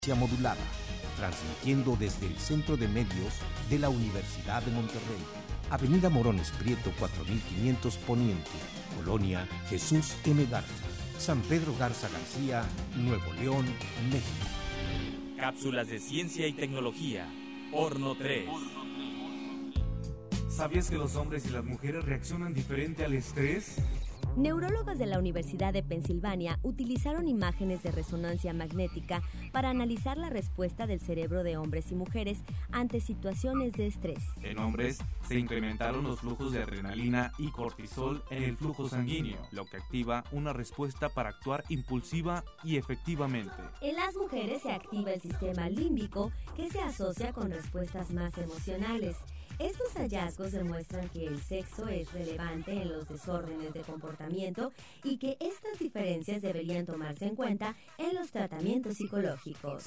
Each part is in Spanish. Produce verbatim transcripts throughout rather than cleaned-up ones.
Modulada, transmitiendo desde el Centro de Medios de la Universidad de Monterrey, Avenida Morones Prieto cuatro mil quinientos Poniente, Colonia Jesús M. Garza, San Pedro Garza García, Nuevo León, México. Cápsulas de ciencia y tecnología, Horno tres. ¿Sabías que los hombres y las mujeres reaccionan diferente al estrés? Neurólogos de la Universidad de Pensilvania utilizaron imágenes de resonancia magnética para analizar la respuesta del cerebro de hombres y mujeres ante situaciones de estrés. En hombres se incrementaron los flujos de adrenalina y cortisol en el flujo sanguíneo, lo que activa una respuesta para actuar impulsiva y efectivamente. En las mujeres se activa el sistema límbico, que se asocia con respuestas más emocionales. Estos hallazgos demuestran que el sexo es relevante en los desórdenes de comportamiento y que estas diferencias deberían tomarse en cuenta en los tratamientos psicológicos.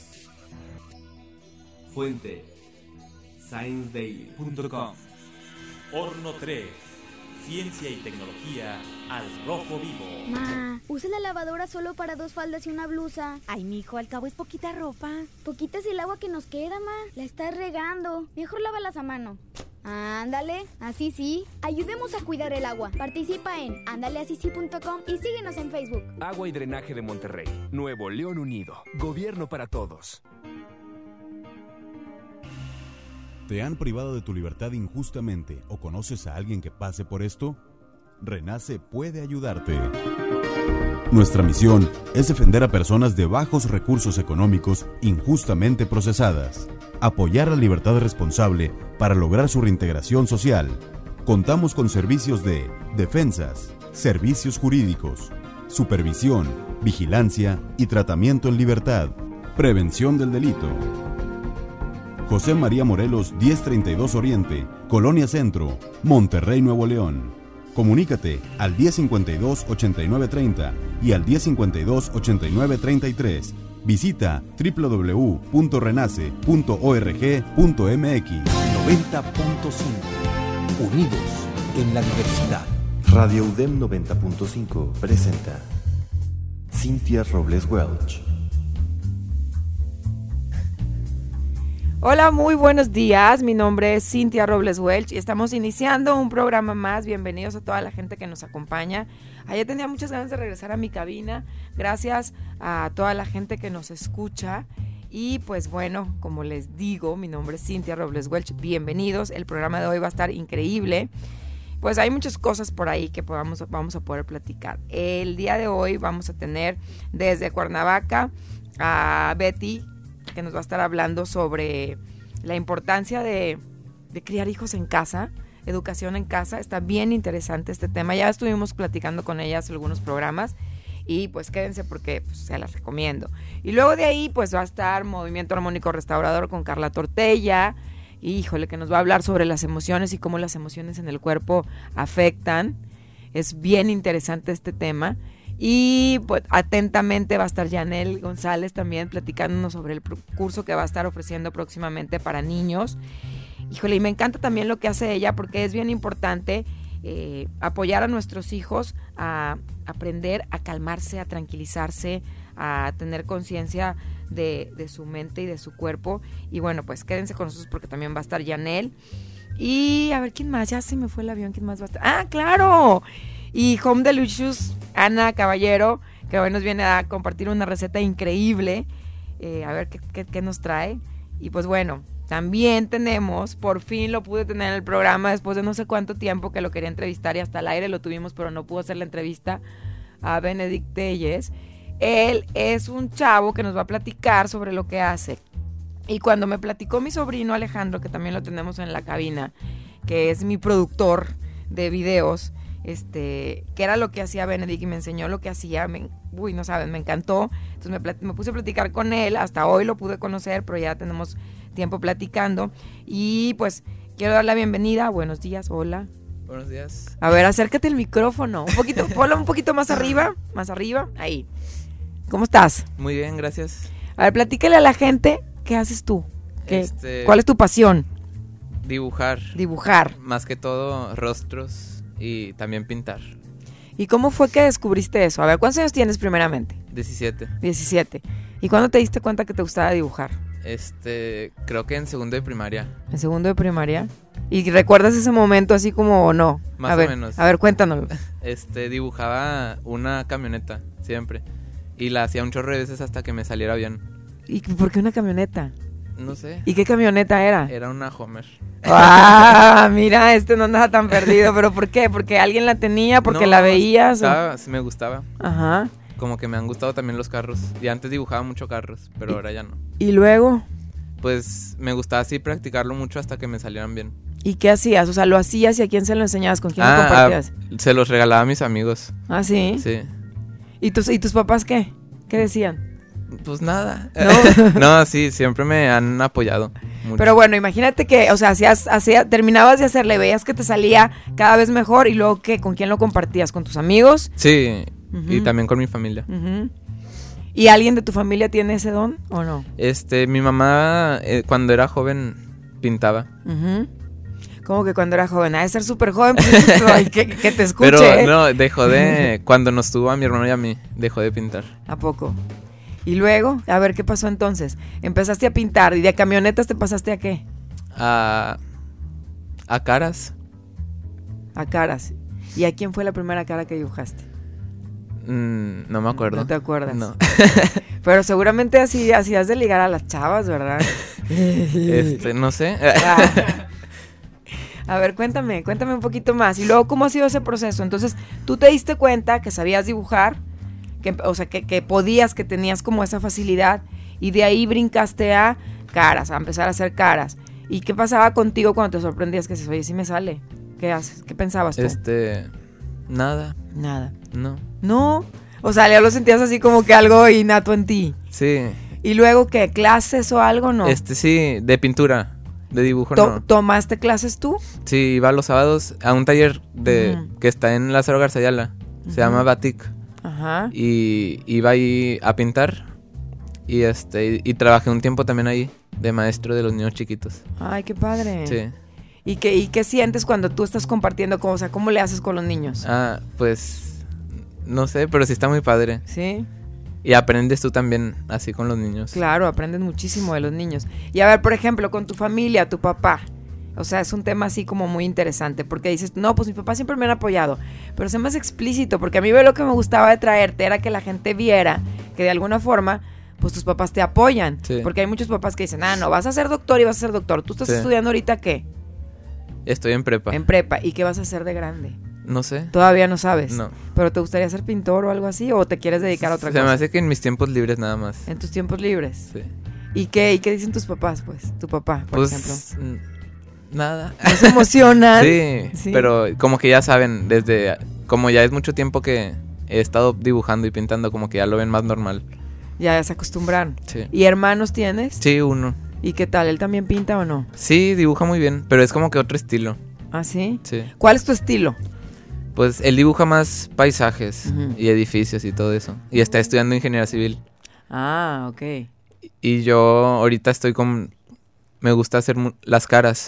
Fuente: science daily punto com. Horno tres. Ciencia y tecnología al rojo vivo. Ma, usa la lavadora solo para dos faldas y una blusa. Ay, mijo, al cabo es poquita ropa. Poquita es el agua que nos queda, ma. La estás regando. Mejor lávalas a mano. Ándale, así sí. Ayudemos a cuidar el agua. Participa en ándale así sí punto com y síguenos en Facebook. Agua y Drenaje de Monterrey. Nuevo León Unido. Gobierno para todos. ¿Te han privado de tu libertad injustamente o conoces a alguien que pase por esto? Renace puede ayudarte. Nuestra misión es defender a personas de bajos recursos económicos injustamente procesadas, apoyar la libertad responsable para lograr su reintegración social. Contamos con servicios de defensas, servicios jurídicos, supervisión, vigilancia y tratamiento en libertad, prevención del delito. José María Morelos, diez treinta y dos Oriente, Colonia Centro, Monterrey, Nuevo León. Comunícate al diez cincuenta y dos ochenta y nueve treinta y al diez cincuenta y dos ochenta y nueve treinta y tres. Visita doble u doble u doble u punto renace punto org punto m x. noventa punto cinco. Unidos en la diversidad. Radio U D E M noventa punto cinco presenta Cynthia Robles Welch. Hola, muy buenos días. Mi nombre es Cynthia Robles Welch y estamos iniciando un programa más. Bienvenidos a toda la gente que nos acompaña. Ayer tenía muchas ganas de regresar a mi cabina. Gracias a toda la gente que nos escucha. Y pues bueno, como les digo, mi nombre es Cynthia Robles Welch. Bienvenidos. El programa de hoy va a estar increíble. Pues hay muchas cosas por ahí que podamos, vamos a poder platicar. El día de hoy vamos a tener desde Cuernavaca a Betty, que nos va a estar hablando sobre la importancia de, de criar hijos en casa, educación en casa. Está bien interesante este tema. Ya estuvimos platicando con ella hace algunos programas y pues quédense porque pues, se las recomiendo. Y luego de ahí pues va a estar Movimiento Armónico Restaurador con Carla Tortella. Híjole, que nos va a hablar sobre las emociones y cómo las emociones en el cuerpo afectan. Es bien interesante este tema. Y pues atentamente va a estar Yanel González también platicándonos sobre el curso que va a estar ofreciendo próximamente para niños. Híjole, y me encanta también lo que hace ella porque es bien importante eh, apoyar a nuestros hijos a aprender a calmarse, a tranquilizarse, a tener conciencia de, de su mente y de su cuerpo. Y bueno, pues quédense con nosotros porque también va a estar Yanel. Y a ver, ¿quién más? Ya se me fue el avión, ¿quién más va a estar? ¡Ah, claro! Y Home Delicious, Ana Caballero, que hoy nos viene a compartir una receta increíble. Eh, a ver qué, qué, qué nos trae. Y pues bueno, también tenemos, por fin lo pude tener en el programa después de no sé cuánto tiempo que lo quería entrevistar y hasta al aire lo tuvimos, pero no pudo hacer la entrevista, a Benedict Telles. Él es un chavo que nos va a platicar sobre lo que hace. Y cuando me platicó mi sobrino Alejandro, que también lo tenemos en la cabina, que es mi productor de videos, este, que era lo que hacía Benedict y me enseñó lo que hacía, me, uy, no saben, me encantó. Entonces me, plat- me puse a platicar con él, hasta hoy lo pude conocer, pero ya tenemos tiempo platicando. Y pues quiero dar la bienvenida, buenos días, hola. Buenos días. A ver, acércate el micrófono, un poquito, ponlo un poquito más arriba, más arriba, ahí. ¿Cómo estás? Muy bien, gracias. A ver, platícale a la gente, ¿qué haces tú? ¿Qué, este, ¿Cuál es tu pasión? Dibujar. Dibujar. Más que todo, rostros y también pintar. ¿Y cómo fue que descubriste eso? A ver, ¿cuántos años tienes primeramente? diecisiete. diecisiete. ¿Y cuándo te diste cuenta que te gustaba dibujar? Este, creo que en segundo de primaria. ¿En segundo de primaria? ¿Y recuerdas ese momento así como o no? Más a o ver, menos. A ver, cuéntanos. Este, dibujaba una camioneta, siempre. Y la hacía un chorro de veces hasta que me saliera bien. ¿Y por qué una camioneta? No sé. ¿Y qué camioneta era? Era una Homer. ¡Ah! Mira, este no andaba tan perdido. ¿Pero por qué? ¿Porque alguien la tenía? ¿Porque no, la veías? Estaba, me gustaba. Ajá. Como que me han gustado también los carros. Y antes dibujaba mucho carros, pero ¿Y, ahora ya no. ¿Y luego? Pues me gustaba así practicarlo mucho hasta que me salieran bien. ¿Y qué hacías? O sea, ¿lo hacías y a quién se lo enseñabas? ¿Con quién ah, lo compartías? Ah, se los regalaba a mis amigos. ¿Ah, sí? Sí. ¿Y tus, y tus papás qué? ¿Qué decían? Pues nada. No, no sí, siempre me han apoyado mucho. Pero bueno, imagínate que, o sea, hacías, hacías, terminabas de hacerle, veías que te salía cada vez mejor y luego, ¿qué? ¿Con quién lo compartías? ¿Con tus amigos? Sí, uh-huh. Y también con mi familia. Uh-huh. ¿Y alguien de tu familia tiene ese don o no? Este, mi mamá eh, cuando era joven pintaba. Uh-huh. ¿Cómo que cuando era joven? Ha de ser súper joven, pues, ay, que, que te escuche. Pero ¿eh? no, dejó de, cuando nos tuvo a mi hermano y a mí, dejó de pintar. ¿A poco? Y luego, a ver, ¿qué pasó entonces? Empezaste a pintar, ¿y de camionetas te pasaste a qué? A, a caras. A caras. ¿Y a quién fue la primera cara que dibujaste? Mm, no me acuerdo. ¿No te acuerdas? No. Pero seguramente así hacías de ligar a las chavas, ¿verdad? Este, no sé. Ah. A ver, cuéntame, cuéntame un poquito más. Y luego, ¿cómo ha sido ese proceso? Entonces, ¿tú te diste cuenta que sabías dibujar? Que, o sea, que, que podías, que tenías como esa facilidad, y de ahí brincaste a caras, a empezar a hacer caras. ¿Y qué pasaba contigo cuando te sorprendías que dices, oye, sí me sale? ¿Qué haces? ¿Qué pensabas tú? Este, nada. Nada. No. No. O sea, ya lo sentías así como que algo innato en ti. Sí. ¿Y luego qué? ¿Clases o algo? No. Este, sí, de pintura, de dibujo To- no. ¿Tomaste clases tú? Sí, iba los sábados a un taller de Uh-huh. que está en Lázaro Garzayala. Se Uh-huh. llama Batik. Ajá. Y iba ahí a pintar. Y este, y, y trabajé un tiempo también ahí, de maestro de los niños chiquitos. Ay, qué padre. Sí. ¿Y qué, y qué sientes cuando tú estás compartiendo? O sea, ¿cómo le haces con los niños? Ah, pues, no sé, pero sí está muy padre. Sí. Y aprendes tú también así con los niños. Claro, aprendes muchísimo de los niños. Y a ver, por ejemplo, con tu familia, tu papá. O sea, es un tema así como muy interesante, porque dices, no, pues mis papás siempre me han apoyado, pero sé más explícito, porque a mí lo que me gustaba de traerte era que la gente viera que de alguna forma, pues tus papás te apoyan, sí. Porque hay muchos papás que dicen, ah, no, vas a ser doctor y vas a ser doctor, ¿tú estás sí. estudiando ahorita qué? Estoy en prepa. En prepa, ¿y qué vas a hacer de grande? No sé. Todavía no sabes. No. ¿Pero te gustaría ser pintor o algo así, o te quieres dedicar a otra Se cosa? me hace que en mis tiempos libres nada más. En tus tiempos libres. Sí. ¿Y qué, y qué dicen tus papás, pues? Tu papá, por pues, ejemplo. Nada. ¿No se emocionan? sí, sí, pero como que ya saben, desde, como ya es mucho tiempo que he estado dibujando y pintando, como que ya lo ven más normal. Ya se acostumbraron. Sí. ¿Y hermanos tienes? Sí, uno. ¿Y qué tal? ¿Él también pinta o no? Sí, dibuja muy bien, pero es como que otro estilo. ¿Ah, sí? Sí. ¿Cuál es tu estilo? Pues él dibuja más paisajes uh-huh. y edificios y todo eso. Y está estudiando ingeniería civil. Ah, ok. Y yo ahorita estoy con... Me gusta hacer mu- las caras.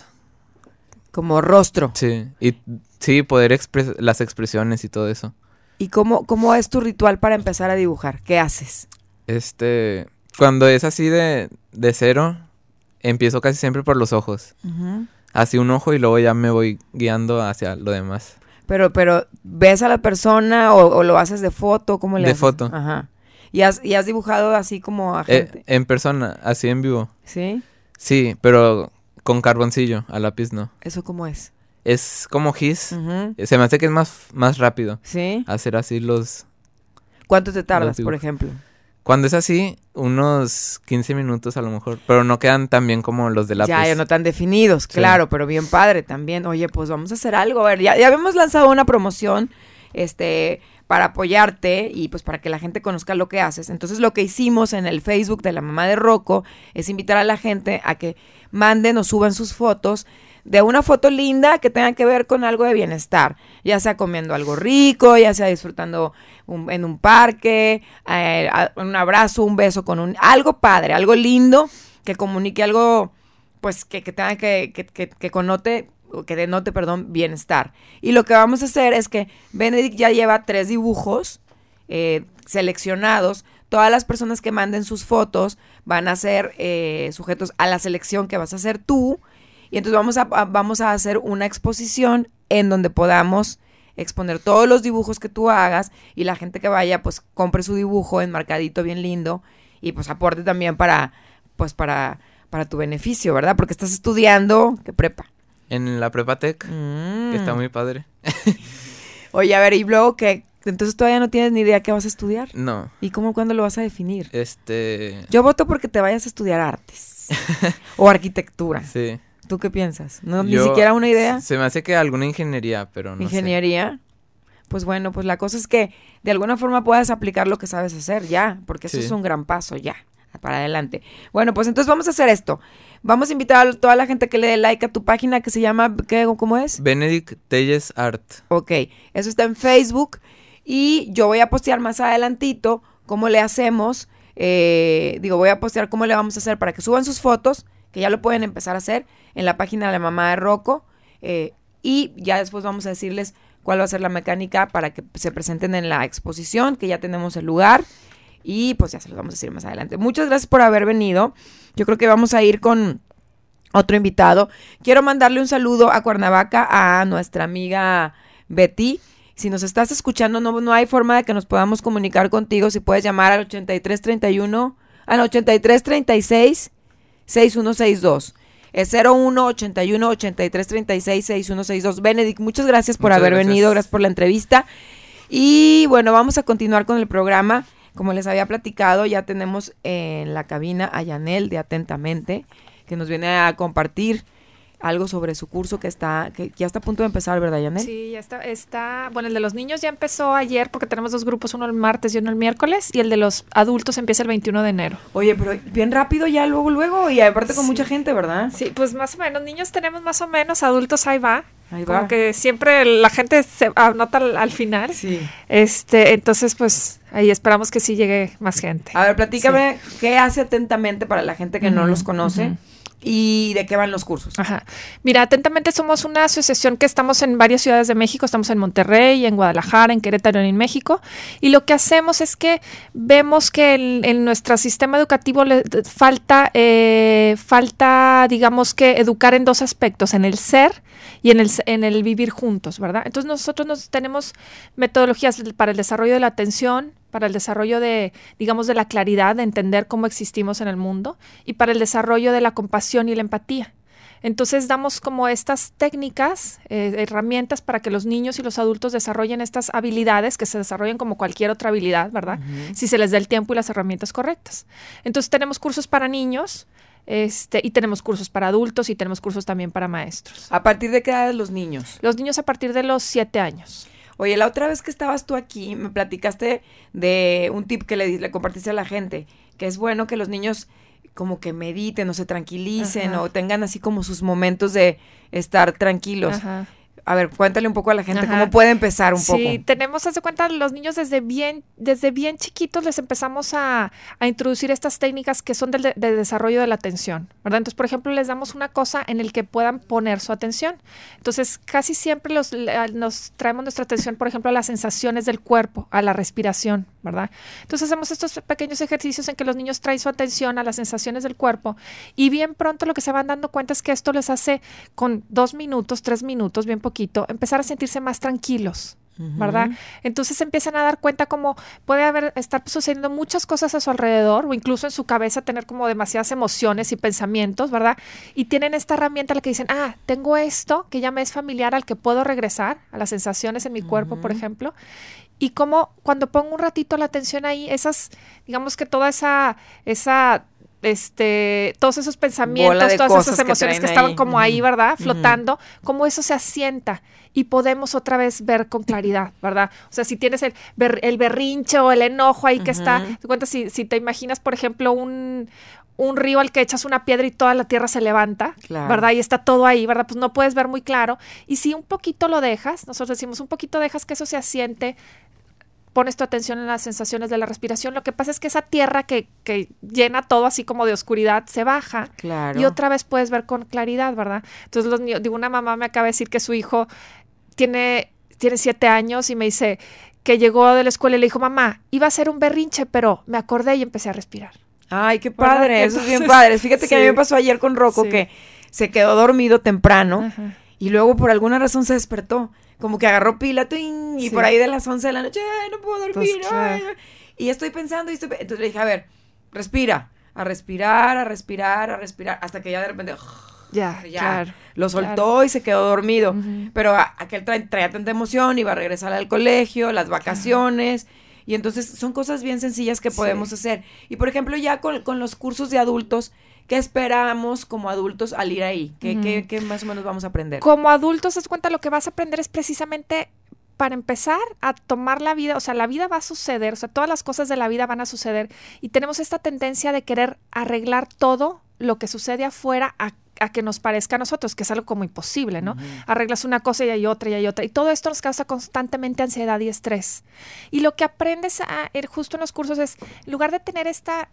Como rostro. Sí, y sí, poder expres- las expresiones y todo eso. ¿Y cómo, cómo es tu ritual para empezar a dibujar? ¿Qué haces? Este, cuando es así de, de cero, empiezo casi siempre por los ojos. Uh-huh. Así un ojo y luego ya me voy guiando hacia lo demás. Pero, pero, ¿ves a la persona o, o lo haces de foto? ¿Cómo le De haces? foto. Ajá. ¿Y has, ¿Y has dibujado así como a gente? Eh, en persona, así en vivo. ¿Sí? Sí, pero con carboncillo, a lápiz no. ¿Eso cómo es? Es como gis. Uh-huh. Se me hace que es más, más rápido. ¿Sí? Hacer así los... ¿Cuánto te tardas, por ejemplo? Cuando es así, unos quince minutos a lo mejor. Pero no quedan tan bien como los de lápiz. Ya, ya no tan definidos, sí. Claro, pero bien padre también. Oye, pues vamos a hacer algo. A ver, ya, ya habíamos lanzado una promoción, este... para apoyarte y pues para que la gente conozca lo que haces. Entonces lo que hicimos en el Facebook de la mamá de Rocco es invitar a la gente a que manden o suban sus fotos de una foto linda que tenga que ver con algo de bienestar, ya sea comiendo algo rico, ya sea disfrutando un, en un parque, eh, un abrazo, un beso con un... algo padre, algo lindo, que comunique algo pues que, que tenga que, que, que, que connote... que denote, perdón, bienestar. Y lo que vamos a hacer es que Benedict ya lleva tres dibujos eh, seleccionados todas las personas que manden sus fotos van a ser eh, sujetos a la selección que vas a hacer tú. Y entonces vamos a, a, vamos a hacer una exposición en donde podamos exponer todos los dibujos que tú hagas y la gente que vaya pues compre su dibujo enmarcadito bien lindo y pues aporte también para pues para, para tu beneficio, ¿verdad? Porque estás estudiando, ¿qué prepa? En la Prepa Tech, mm. que está muy padre. Oye, a ver, y luego que entonces todavía no tienes ni idea qué vas a estudiar. No. ¿Y cómo, cuándo lo vas a definir? Este... Yo voto porque te vayas a estudiar artes o arquitectura. Sí. ¿Tú qué piensas? ¿No, Yo, ni siquiera una idea? Se me hace que alguna ingeniería, pero no ¿Ingeniería? sé. Pues bueno, pues la cosa es que de alguna forma puedas aplicar lo que sabes hacer ya, porque eso Sí. es un gran paso ya, para adelante. Bueno, pues entonces vamos a hacer esto. Vamos a invitar a toda la gente que le dé like a tu página que se llama, ¿qué, ¿cómo es? Benedict Telles Art. Ok, eso está en Facebook y yo voy a postear más adelantito cómo le hacemos, eh, digo, voy a postear cómo le vamos a hacer para que suban sus fotos, que ya lo pueden empezar a hacer en la página de la mamá de Rocco, eh, y ya después vamos a decirles cuál va a ser la mecánica para que se presenten en la exposición, que ya tenemos el lugar, y pues ya se los vamos a decir más adelante. Muchas gracias por haber venido. Yo creo que vamos a ir con otro invitado. Quiero mandarle un saludo a Cuernavaca, a nuestra amiga Betty. Si nos estás escuchando, no, no hay forma de que nos podamos comunicar contigo. Si puedes llamar al ochenta y tres treinta y uno, al ochenta y tres treinta y seis, sesenta y uno sesenta y dos. Es cero uno ochenta y uno ochenta y tres treinta y seis, sesenta y uno sesenta y dos. Benedict, muchas gracias por muchas haber gracias. venido, gracias por la entrevista. Y bueno, vamos a continuar con el programa. Como les había platicado, ya tenemos en la cabina a Yanel de Atentamente, que nos viene a compartir algo sobre su curso que está, que ya está a punto de empezar, ¿verdad, Yanel? Sí, ya está, está, bueno, el de los niños ya empezó ayer porque tenemos dos grupos, uno el martes y uno el miércoles, y el de los adultos empieza el veintiuno de enero. Oye, pero bien rápido ya, luego, luego, y aparte con sí. mucha gente, ¿verdad? Sí, pues más o menos, niños tenemos más o menos, adultos ahí va. Ahí va. Como que siempre la gente se anota al, al final. Sí. Este, entonces, pues, ahí esperamos que sí llegue más gente. A ver, platícame, sí. ¿Qué hace Atentamente para la gente que uh-huh, no los conoce? Uh-huh. ¿Y de qué van los cursos? Ajá. Mira, Atentamente somos una asociación que estamos en varias ciudades de México. Estamos en Monterrey, en Guadalajara, en Querétaro y en México. Y lo que hacemos es que vemos que en, en nuestro sistema educativo le falta, eh, falta, digamos que educar en dos aspectos, en el ser y en el, en el vivir juntos, ¿verdad? Entonces nosotros nos tenemos metodologías para el desarrollo de la atención, para el desarrollo de, digamos, de la claridad, de entender cómo existimos en el mundo, y para el desarrollo de la compasión y la empatía. Entonces damos como estas técnicas, eh, herramientas para que los niños y los adultos desarrollen estas habilidades, que se desarrollen como cualquier otra habilidad, ¿verdad? Uh-huh. Si se les da el tiempo y las herramientas correctas. Entonces tenemos cursos para niños, Este, y tenemos cursos para adultos y tenemos cursos también para maestros. ¿A partir de qué edad los niños? Los niños a partir de los siete años. Oye, la otra vez que estabas tú aquí, me platicaste de un tip que le, le compartiste a la gente, que es bueno que los niños como que mediten o se tranquilicen, ajá, o tengan así como sus momentos de estar tranquilos. Ajá. A ver, cuéntale un poco a la gente, ajá, cómo puede empezar un sí, poco. Sí, tenemos, haz de cuenta, los niños desde bien, desde bien chiquitos les empezamos a, a introducir estas técnicas que son del de, de desarrollo de la atención, ¿verdad? Entonces, por ejemplo, les damos una cosa en el que puedan poner su atención. Entonces, casi siempre los, nos traemos nuestra atención, por ejemplo, a las sensaciones del cuerpo, a la respiración, ¿verdad? Entonces, hacemos estos pequeños ejercicios en que los niños traen su atención a las sensaciones del cuerpo, y bien pronto lo que se van dando cuenta es que esto les hace con dos minutos, tres minutos, bien poquito, empezar a sentirse más tranquilos, ¿verdad? Uh-huh. Entonces empiezan a dar cuenta cómo puede haber, estar sucediendo muchas cosas a su alrededor, o incluso en su cabeza tener como demasiadas emociones y pensamientos, ¿verdad? Y tienen esta herramienta a la que dicen, ah, tengo esto que ya me es familiar, al que puedo regresar, a las sensaciones en mi uh-huh. cuerpo, por ejemplo. Y como cuando pongo un ratito la atención ahí, esas, digamos que toda esa, esa este, todos esos pensamientos, todas esas emociones que, que estaban ahí, como uh-huh, ahí, ¿verdad? Flotando, uh-huh, como eso se asienta y podemos otra vez ver con claridad, ¿verdad? O sea, si tienes el, ber, el berrinche o el enojo ahí, uh-huh, que está, te cuentas, si, si te imaginas, por ejemplo, un, un río al que echas una piedra y toda la tierra se levanta, claro, ¿verdad? Y está todo ahí, ¿verdad? Pues no puedes ver muy claro. Y si un poquito lo dejas, nosotros decimos, un poquito dejas que eso se asiente, pones tu atención en las sensaciones de la respiración, lo que pasa es que esa tierra que, que llena todo así como de oscuridad se baja, claro, y otra vez puedes ver con claridad, ¿verdad? Entonces, los niños, digo, una mamá me acaba de decir que su hijo tiene, tiene siete años y me dice que llegó de la escuela y le dijo, mamá, iba a hacer un berrinche, pero me acordé y empecé a respirar. Ay, qué padre, ¿verdad? eso Entonces, es bien padre. Fíjate sí. que a mí me pasó ayer con Rocco Sí. que se quedó dormido temprano. Ajá. Y luego por alguna razón se despertó. Como que agarró pila tuing, y Sí. por ahí de las once de la noche, ay, no puedo dormir. Entonces, ay, claro. Y estoy pensando, y estoy... entonces le dije, a ver, respira, a respirar, a respirar, a respirar, hasta que ya de repente... Ya, ya claro, lo soltó claro. y se quedó dormido. Uh-huh. Pero a- aquel trae, traía tanta emoción, iba a regresar al colegio, las vacaciones. Claro. Y entonces son cosas bien sencillas que podemos sí. hacer. Y por ejemplo, ya con, con los cursos de adultos, ¿qué esperamos como adultos al ir ahí? ¿Qué, uh-huh. ¿qué, qué más o menos vamos a aprender? Como adultos, te das cuenta, lo que vas a aprender es precisamente, para empezar a tomar la vida, o sea, la vida va a suceder, o sea, todas las cosas de la vida van a suceder. Y tenemos esta tendencia de querer arreglar todo lo que sucede afuera a a que nos parezca a nosotros, que es algo como imposible, ¿no? Uh-huh. Arreglas una cosa y hay otra y hay otra. Y todo esto nos causa constantemente ansiedad y estrés. Y lo que aprendes a, er, justo en los cursos es, en lugar de tener esta,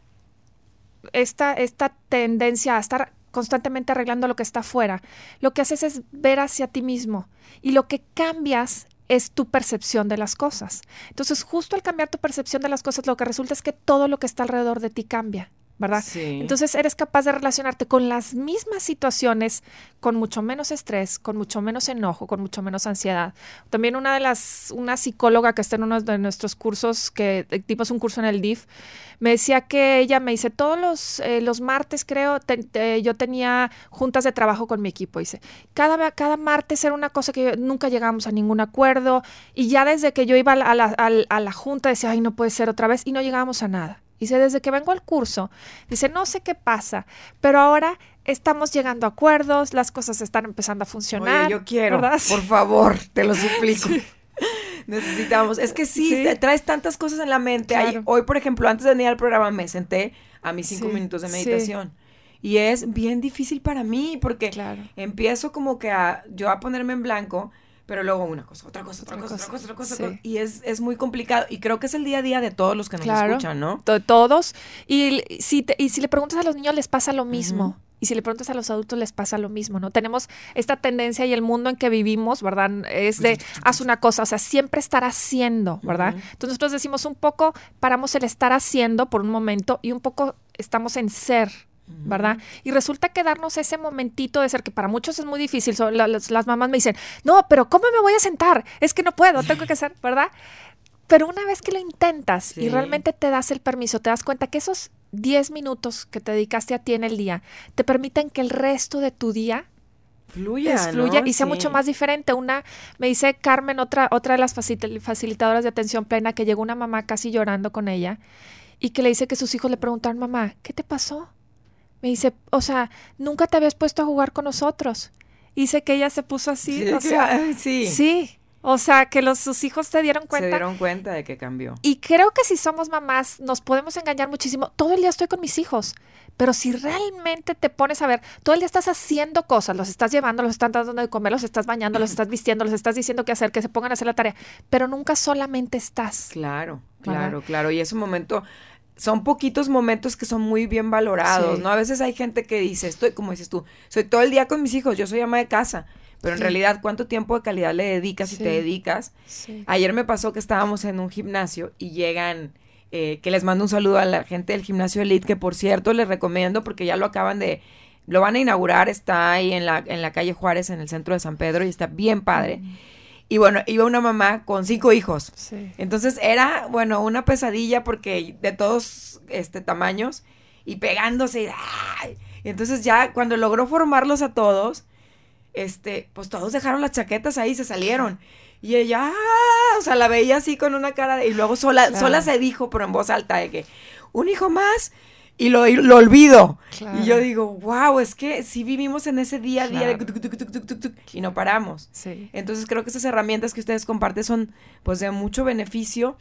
esta, esta tendencia a estar constantemente arreglando lo que está afuera, lo que haces es ver hacia ti mismo. Y lo que cambias es tu percepción de las cosas. Entonces, justo al cambiar tu percepción de las cosas, lo que resulta es que todo lo que está alrededor de ti cambia, ¿verdad? Sí. Entonces eres capaz de relacionarte con las mismas situaciones con mucho menos estrés, con mucho menos enojo, con mucho menos ansiedad. También una de las, una psicóloga que está en uno de nuestros cursos, que dimos un curso en el D I F, me decía que ella me dice, todos los, eh, los martes creo, te, te, yo tenía juntas de trabajo con mi equipo, dice, cada, cada martes era una cosa que yo, nunca llegamos a ningún acuerdo, y ya desde que yo iba a la, a la, a la, a la junta decía, ay, no puede ser otra vez, y no llegábamos a nada. Dice, desde que vengo al curso, dice, no sé qué pasa, pero ahora estamos llegando a acuerdos, las cosas están empezando a funcionar. Oye, yo quiero, ¿verdad? Por favor, te lo suplico. Sí. Necesitamos, es que sí, sí, traes tantas cosas en la mente. Claro. Ay, hoy, por ejemplo, antes de venir al programa me senté a mis cinco sí, minutos de meditación. Sí. Y es bien difícil para mí porque claro. empiezo como que a, yo a ponerme en blanco, pero luego una cosa, otra cosa, otra, otra cosa, cosa, otra cosa, otra cosa, sí. y es, es muy complicado, y creo que es el día a día de todos los que nos claro, escuchan, ¿no? De todos, y si, te, y si le preguntas a los niños les pasa lo mismo, uh-huh. y si le preguntas a los adultos les pasa lo mismo, ¿no? Tenemos esta tendencia y el mundo en que vivimos, ¿verdad? Es de, haz una cosa, o sea, siempre estar haciendo, ¿verdad? Uh-huh. Entonces nosotros decimos un poco, paramos el estar haciendo por un momento, y un poco estamos en ser, ¿verdad? Y resulta que darnos ese momentito de ser, que para muchos es muy difícil. So, la, las, las mamás me dicen, no, pero ¿cómo me voy a sentar? Es que no puedo, tengo que hacer, ¿verdad? Pero una vez que lo intentas sí. y realmente te das el permiso, te das cuenta que esos diez minutos que te dedicaste a ti en el día te permiten que el resto de tu día fluya, es, fluya ¿no? y sea sí. mucho más diferente. Una, me dice Carmen, otra, otra de las facil- facilitadoras de atención plena, que llegó una mamá casi llorando con ella y que le dice que sus hijos le preguntaron, mamá, ¿qué te pasó? Me dice, o sea, nunca te habías puesto a jugar con nosotros. Y dice que ella se puso así. Sí, o sea, sí. sí. O sea, que los, sus hijos se dieron cuenta. Se dieron cuenta de que cambió. Y creo que si somos mamás, nos podemos engañar muchísimo. Todo el día estoy con mis hijos. Pero si realmente te pones a ver, todo el día estás haciendo cosas, los estás llevando, los estás dando de comer, los estás bañando, los estás vistiendo, los estás diciendo qué hacer, que se pongan a hacer la tarea. Pero nunca solamente estás. Claro, claro, ¿verdad? Claro. Y es un momento... Son poquitos momentos que son muy bien valorados, sí. ¿no? A veces hay gente que dice, estoy, como dices tú, soy todo el día con mis hijos, yo soy ama de casa, pero sí. en realidad, ¿cuánto tiempo de calidad le dedicas sí. y te dedicas? Sí. Ayer me pasó que estábamos en un gimnasio y llegan, eh, que les mando un saludo a la gente del gimnasio Elite, que por cierto les recomiendo porque ya lo acaban de, lo van a inaugurar, está ahí en la, en la calle Juárez, en el centro de San Pedro, y está bien padre. Mm. Y bueno, iba una mamá con cinco hijos. Sí. Entonces era, bueno, una pesadilla porque de todos este tamaños y pegándose. Y, ¡ay! Y entonces ya cuando logró formarlos a todos, este, pues todos dejaron las chaquetas ahí y se salieron. Y ella, ¡ah! O sea, la veía así con una cara de... Y luego sola, claro. sola se dijo, pero en voz alta, de que un hijo más... Y lo, lo olvido. Claro. Y yo digo, wow, es que sí vivimos en ese día a día claro. de tuc, tuc, tuc, tuc, tuc, tuc, y no paramos. Sí. Entonces creo que esas herramientas que ustedes comparten son pues de mucho beneficio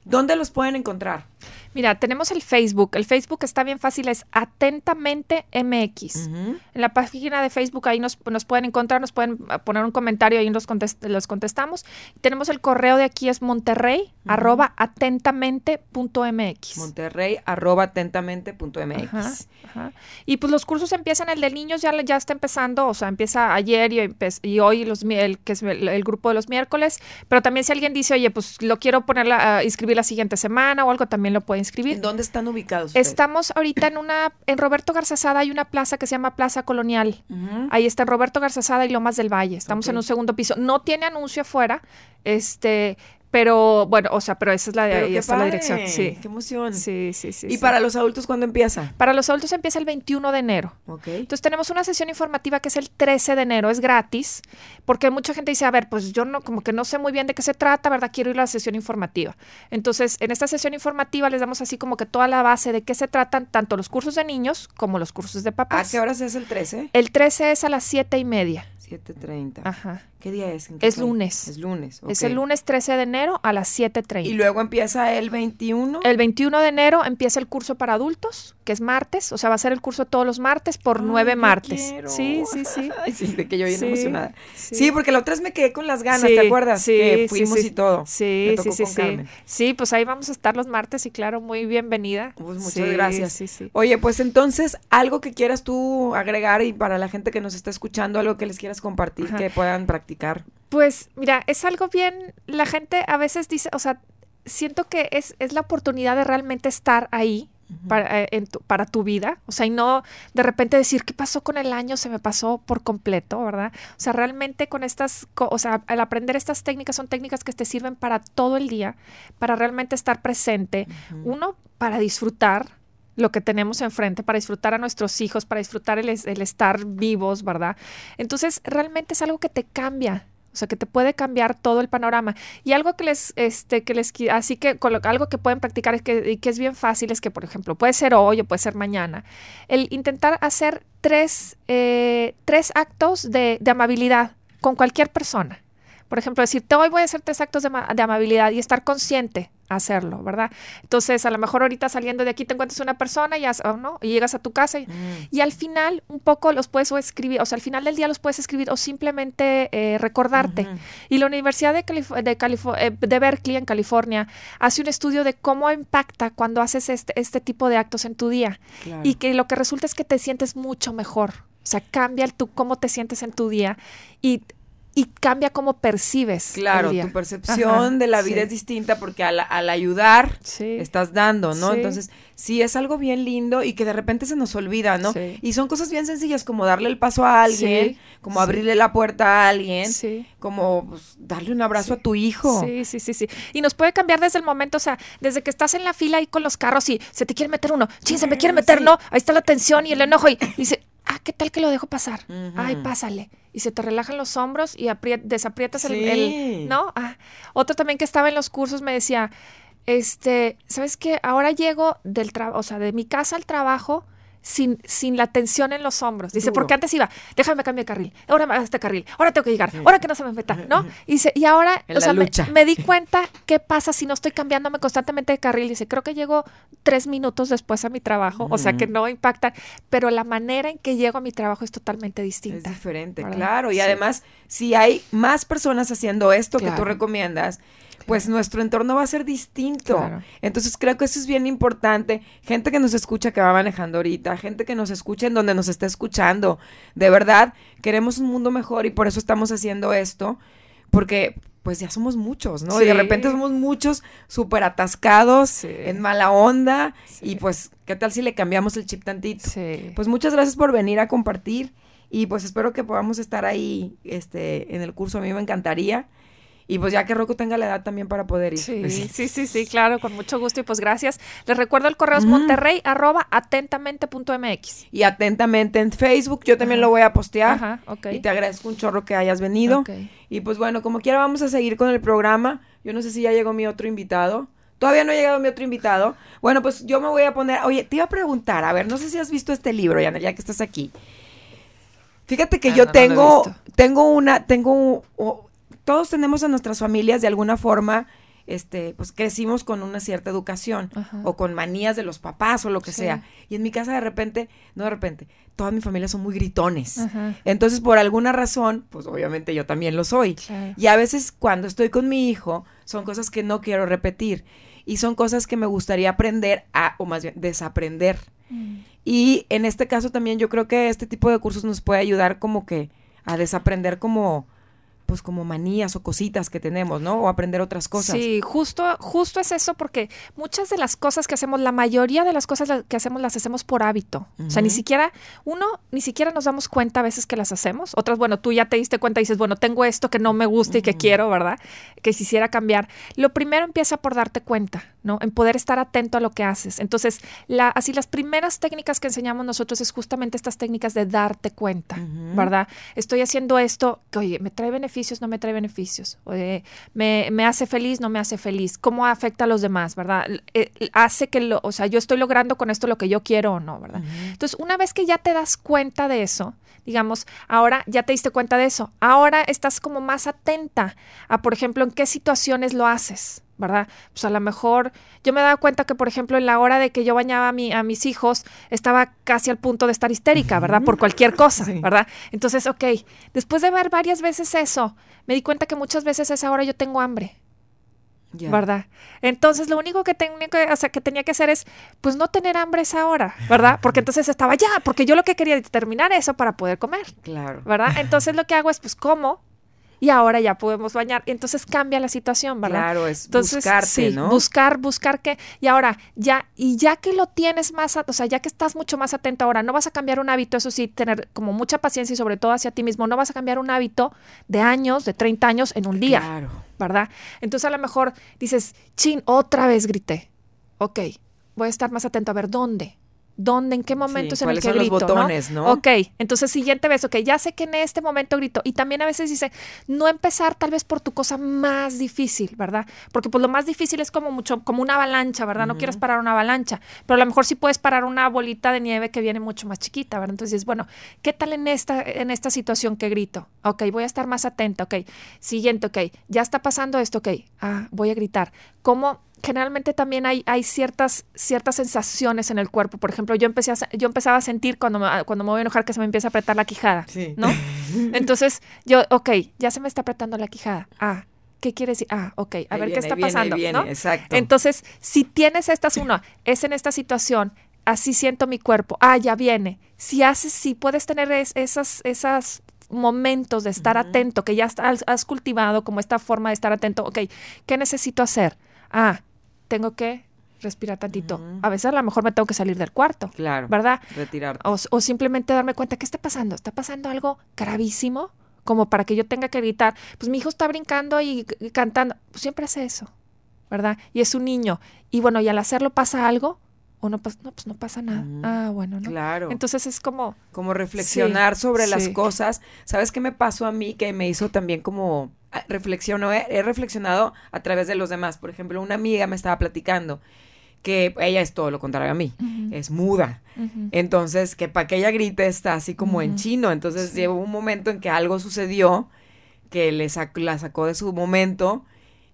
¿Dónde los pueden encontrar? Mira, tenemos el Facebook. El Facebook está bien fácil, es Atentamente M X. Uh-huh. En la página de Facebook ahí nos, nos pueden encontrar, nos pueden poner un comentario, ahí los, contest, los contestamos. Tenemos el correo de aquí, es Monterrey, uh-huh. arroba atentamente punto m x. Monterrey, arroba atentamente punto m x. Ajá, ajá. Y pues los cursos empiezan, el de niños ya, ya está empezando, o sea, empieza ayer y, empe- y hoy, los, el, que es el, el grupo de los miércoles, pero también si alguien dice, oye, pues lo quiero poner a uh, inscribir la siguiente semana o algo, también lo pueden inscribir. ¿En dónde están ubicados ustedes? Estamos ahorita en una, en Roberto Garzazada hay una plaza que se llama Plaza Colonial. Uh-huh. Ahí está Roberto Garzazada y Lomas del Valle. Estamos okay. en un segundo piso. No tiene anuncio afuera, este, pero bueno, o sea, pero esa es la, de, ahí está la dirección. Sí. Qué emoción. Sí, sí, sí. ¿Y sí. para los adultos cuándo empieza? Para los adultos empieza el veintiuno de enero. Okay. Entonces tenemos una sesión informativa que es el trece de enero, es gratis, porque mucha gente dice, a ver, pues yo no, como que no sé muy bien de qué se trata, ¿verdad? Quiero ir a la sesión informativa. Entonces, en esta sesión informativa les damos así como que toda la base de qué se tratan tanto los cursos de niños como los cursos de papás. ¿A qué horas es el trece? El trece es a las siete y media. siete treinta. Ajá. ¿Qué día es? ¿En qué es país? lunes. Es lunes. Okay. Es el lunes trece de enero a las siete treinta. ¿Y luego empieza el veintiuno? El veintiuno de enero empieza el curso para adultos, que es martes. O sea, va a ser el curso todos los martes por Ay, nueve martes. Quiero. Sí, sí, sí. Ay, sí, de que yo bien sí, emocionada. Sí. Sí. sí, porque la otra vez me quedé con las ganas, sí, ¿te acuerdas? Sí, que fuimos sí, sí. y todo. Sí, me tocó sí, sí, con sí. Carmen. Sí, pues ahí vamos a estar los martes y claro, muy bienvenida. Pues muchas sí, gracias. Sí, sí. Oye, pues entonces, algo que quieras tú agregar y para la gente que nos está escuchando, algo que les quieras compartir, Ajá. que puedan practicar. Pues mira, es algo bien, la gente a veces dice, o sea, siento que es, es la oportunidad de realmente estar ahí uh-huh. para, eh, en tu, para tu vida, o sea, y no de repente decir, ¿qué pasó con el año? Se me pasó por completo, ¿verdad? O sea, realmente con estas, o sea, al aprender estas técnicas, son técnicas que te sirven para todo el día, para realmente estar presente, uh-huh. uno, para disfrutar lo que tenemos enfrente, para disfrutar a nuestros hijos, para disfrutar el, el estar vivos, ¿verdad? Entonces, realmente es algo que te cambia. O sea, que te puede cambiar todo el panorama. Y algo que les, este, que les, así que algo que pueden practicar es que, y que es bien fácil es que, por ejemplo, puede ser hoy o puede ser mañana, el intentar hacer tres, eh, tres actos de, de amabilidad con cualquier persona. Por ejemplo, decirte, hoy voy a hacer tres actos de, de amabilidad y estar consciente a hacerlo, ¿verdad? Entonces, a lo mejor ahorita saliendo de aquí te encuentras una persona y, oh, ¿no? y llegas a tu casa y, mm. y al final un poco los puedes o escribir, o sea, al final del día los puedes escribir o simplemente eh, recordarte. Uh-huh. Y la Universidad de, Calif- de, Calif- eh, de Berkeley en California hace un estudio de cómo impacta cuando haces este, este tipo de actos en tu día. Claro. Y que lo que resulta es que te sientes mucho mejor. O sea, cambia el tu, cómo te sientes en tu día y Y cambia cómo percibes. Claro, el día. Tu percepción Ajá, de la vida sí. es distinta porque al, al ayudar sí. estás dando, ¿no? Sí. Entonces, sí, es algo bien lindo y que de repente se nos olvida, ¿no? Sí. Y son cosas bien sencillas como darle el paso a alguien, sí. como sí. abrirle la puerta a alguien, sí. como pues, darle un abrazo sí. a tu hijo. Sí, sí, sí, sí. Y nos puede cambiar desde el momento, o sea, desde que estás en la fila ahí con los carros y se te quiere meter uno, chin, se me quiere meter, sí. ¿no? Ahí está la tensión y el enojo y, y dice, ah, ¿qué tal que lo dejo pasar? Uh-huh. Ay, pásale. Y se te relajan los hombros y apriet- desaprietas sí. el, el, ¿no? Ah. Otro también que estaba en los cursos me decía, este, ¿sabes qué? Ahora llego del trabajo, o sea, de mi casa al trabajo sin, sin la tensión en los hombros. Dice, Duro. Porque antes iba, déjame cambiar de carril, ahora me a este carril, ahora tengo que llegar, sí. ahora que no se me meta, ¿no? Y, dice, y ahora, en o sea, me, me di cuenta qué pasa si no estoy cambiándome constantemente de carril. Dice, creo que llego tres minutos después a mi trabajo, uh-huh. o sea, que no impactan, pero la manera en que llego a mi trabajo es totalmente distinta. Es diferente, ¿verdad? Claro, y sí. además, si hay más personas haciendo esto claro. que tú recomiendas, pues nuestro entorno va a ser distinto. Claro. Entonces creo que eso es bien importante. Gente que nos escucha que va manejando ahorita, gente que nos escucha en donde nos está escuchando. De verdad, queremos un mundo mejor y por eso estamos haciendo esto, porque pues ya somos muchos, ¿no? Sí. Y de repente somos muchos súper atascados, sí. en mala onda, sí. y pues, ¿qué tal si le cambiamos el chip tantito? Sí. Pues muchas gracias por venir a compartir y pues espero que podamos estar ahí este, en el curso. A mí me encantaría. Y pues ya que Rocco tenga la edad también para poder ir. Sí, sí, sí, sí, claro, con mucho gusto y pues gracias. Les recuerdo el correo es mm. monterrey arroba atentamente punto m x. Y atentamente en Facebook, yo también Ajá. lo voy a postear. Ajá, okay. Y te agradezco un chorro que hayas venido. Okay. Y pues bueno, como quiera vamos a seguir con el programa. Yo no sé si ya llegó mi otro invitado. Todavía no ha llegado mi otro invitado. Bueno, pues yo me voy a poner, oye, te iba a preguntar, a ver, no sé si has visto este libro, Yana, ya que estás aquí. Fíjate que ah, yo no, tengo, no tengo una, tengo un, oh, todos tenemos a nuestras familias de alguna forma este, pues crecimos con una cierta educación, Ajá. o con manías de los papás o lo que Sí. sea. Y en mi casa de repente, no de repente, toda mi familia son muy gritones. Ajá. Entonces, por alguna razón, pues obviamente yo también lo soy. Claro. Y a veces cuando estoy con mi hijo, son cosas que no quiero repetir. Y son cosas que me gustaría aprender a, o más bien, desaprender. Mm. Y en este caso también yo creo que este tipo de cursos nos puede ayudar como que a desaprender como, pues como manías o cositas que tenemos, ¿no? O aprender otras cosas. Sí, justo, justo es eso, porque muchas de las cosas que hacemos, la mayoría de las cosas que hacemos las hacemos por hábito. Uh-huh. O sea, ni siquiera, uno, ni siquiera nos damos cuenta a veces que las hacemos. Otras, bueno, tú ya te diste cuenta y dices, bueno, tengo esto que no me gusta uh-huh. y que quiero, ¿verdad? Que quisiera cambiar. Lo primero empieza por darte cuenta, ¿no? En poder estar atento a lo que haces. Entonces, la, así las primeras técnicas que enseñamos nosotros es justamente estas técnicas de darte cuenta, uh-huh. ¿verdad? Estoy haciendo esto que, oye, me trae beneficios, no me trae beneficios, oye, me, me hace feliz, no me hace feliz, cómo afecta a los demás, ¿verdad? Eh, hace que, lo, o sea, yo estoy logrando con esto lo que yo quiero o no, ¿verdad? Uh-huh. Entonces, una vez que ya te das cuenta de eso, digamos, ahora ya te diste cuenta de eso, ahora estás como más atenta a, por ejemplo, en qué situaciones lo haces, ¿verdad? Pues a lo mejor yo me he dado cuenta que, por ejemplo, en la hora de que yo bañaba a, mi, a mis hijos, estaba casi al punto de estar histérica, ¿verdad? Por cualquier cosa, sí. ¿verdad? Entonces, ok, después de ver varias veces eso, me di cuenta que muchas veces a esa hora yo tengo hambre, yeah. ¿verdad? Entonces, lo único que tenía que, o sea, que tenía que hacer es, pues, no tener hambre esa hora, ¿verdad? Porque entonces estaba ya, porque yo lo que quería era terminar eso para poder comer, claro, ¿verdad? Entonces, lo que hago es, pues, como y ahora ya podemos bañar. Entonces cambia la situación, ¿verdad? Claro, es Entonces, buscarte, sí, ¿no? buscar, buscar qué. Y ahora, ya, y ya que lo tienes más, o sea, ya que estás mucho más atento ahora, no vas a cambiar un hábito, eso sí, tener como mucha paciencia y sobre todo hacia ti mismo, no vas a cambiar un hábito de años, de treinta años en un día, claro. ¿verdad? Entonces a lo mejor dices, chin, otra vez grité. Ok, voy a estar más atento a ver dónde. ¿Dónde? ¿En qué momento sí, es en el que son grito? Los botones, ¿no? ¿no? Ok, entonces siguiente vez, ok, ya sé que en este momento grito. Y también a veces dice, no empezar tal vez por tu cosa más difícil, ¿verdad? Porque pues lo más difícil es como mucho, como una avalancha, ¿verdad? Uh-huh. No quieres parar una avalancha, pero a lo mejor sí puedes parar una bolita de nieve que viene mucho más chiquita, ¿verdad? Entonces dices, bueno, ¿qué tal en esta, en esta situación que grito? Ok, voy a estar más atenta, ok. Siguiente, ok, ya está pasando esto, ok, ah, voy a gritar. ¿Cómo? Generalmente también hay, hay ciertas, ciertas sensaciones en el cuerpo. Por ejemplo, yo empecé a, yo empezaba a sentir cuando me, cuando me voy a enojar que se me empieza a apretar la quijada, sí. ¿no? Entonces, yo, ok, ya se me está apretando la quijada. Ah, ¿qué quiere decir? Ah, ok, a ahí ver viene, qué está viene, pasando, viene, ¿no? Exacto. Entonces, si tienes estas, uno, es en esta situación, así siento mi cuerpo, ah, ya viene. Si haces, si puedes tener es, esas, esas momentos de estar uh-huh. atento, que ya has, has cultivado como esta forma de estar atento, ok, ¿qué necesito hacer? Ah, tengo que respirar tantito. Uh-huh. A veces a lo mejor me tengo que salir del cuarto. Claro. ¿Verdad? Retirarte. O, o simplemente darme cuenta, ¿qué está pasando? ¿Está pasando algo gravísimo? Como para que yo tenga que gritar. Pues mi hijo está brincando y, y cantando. Pues siempre hace eso, ¿verdad? Y es un niño. Y bueno, y al hacerlo pasa algo, o no pasa, no, pues no pasa nada. Uh-huh. Ah, bueno, ¿no? Claro. Entonces es como... Como reflexionar sí, sobre sí. las cosas. ¿Sabes qué me pasó a mí? Que me hizo también como... reflexiono, he, he reflexionado a través de los demás. Por ejemplo, una amiga me estaba platicando que ella es todo lo contrario a mí, uh-huh. es muda. Uh-huh. Entonces, que para que ella grite está así como uh-huh. en chino. Entonces, sí. Llegó un momento en que algo sucedió que le sac- la sacó de su momento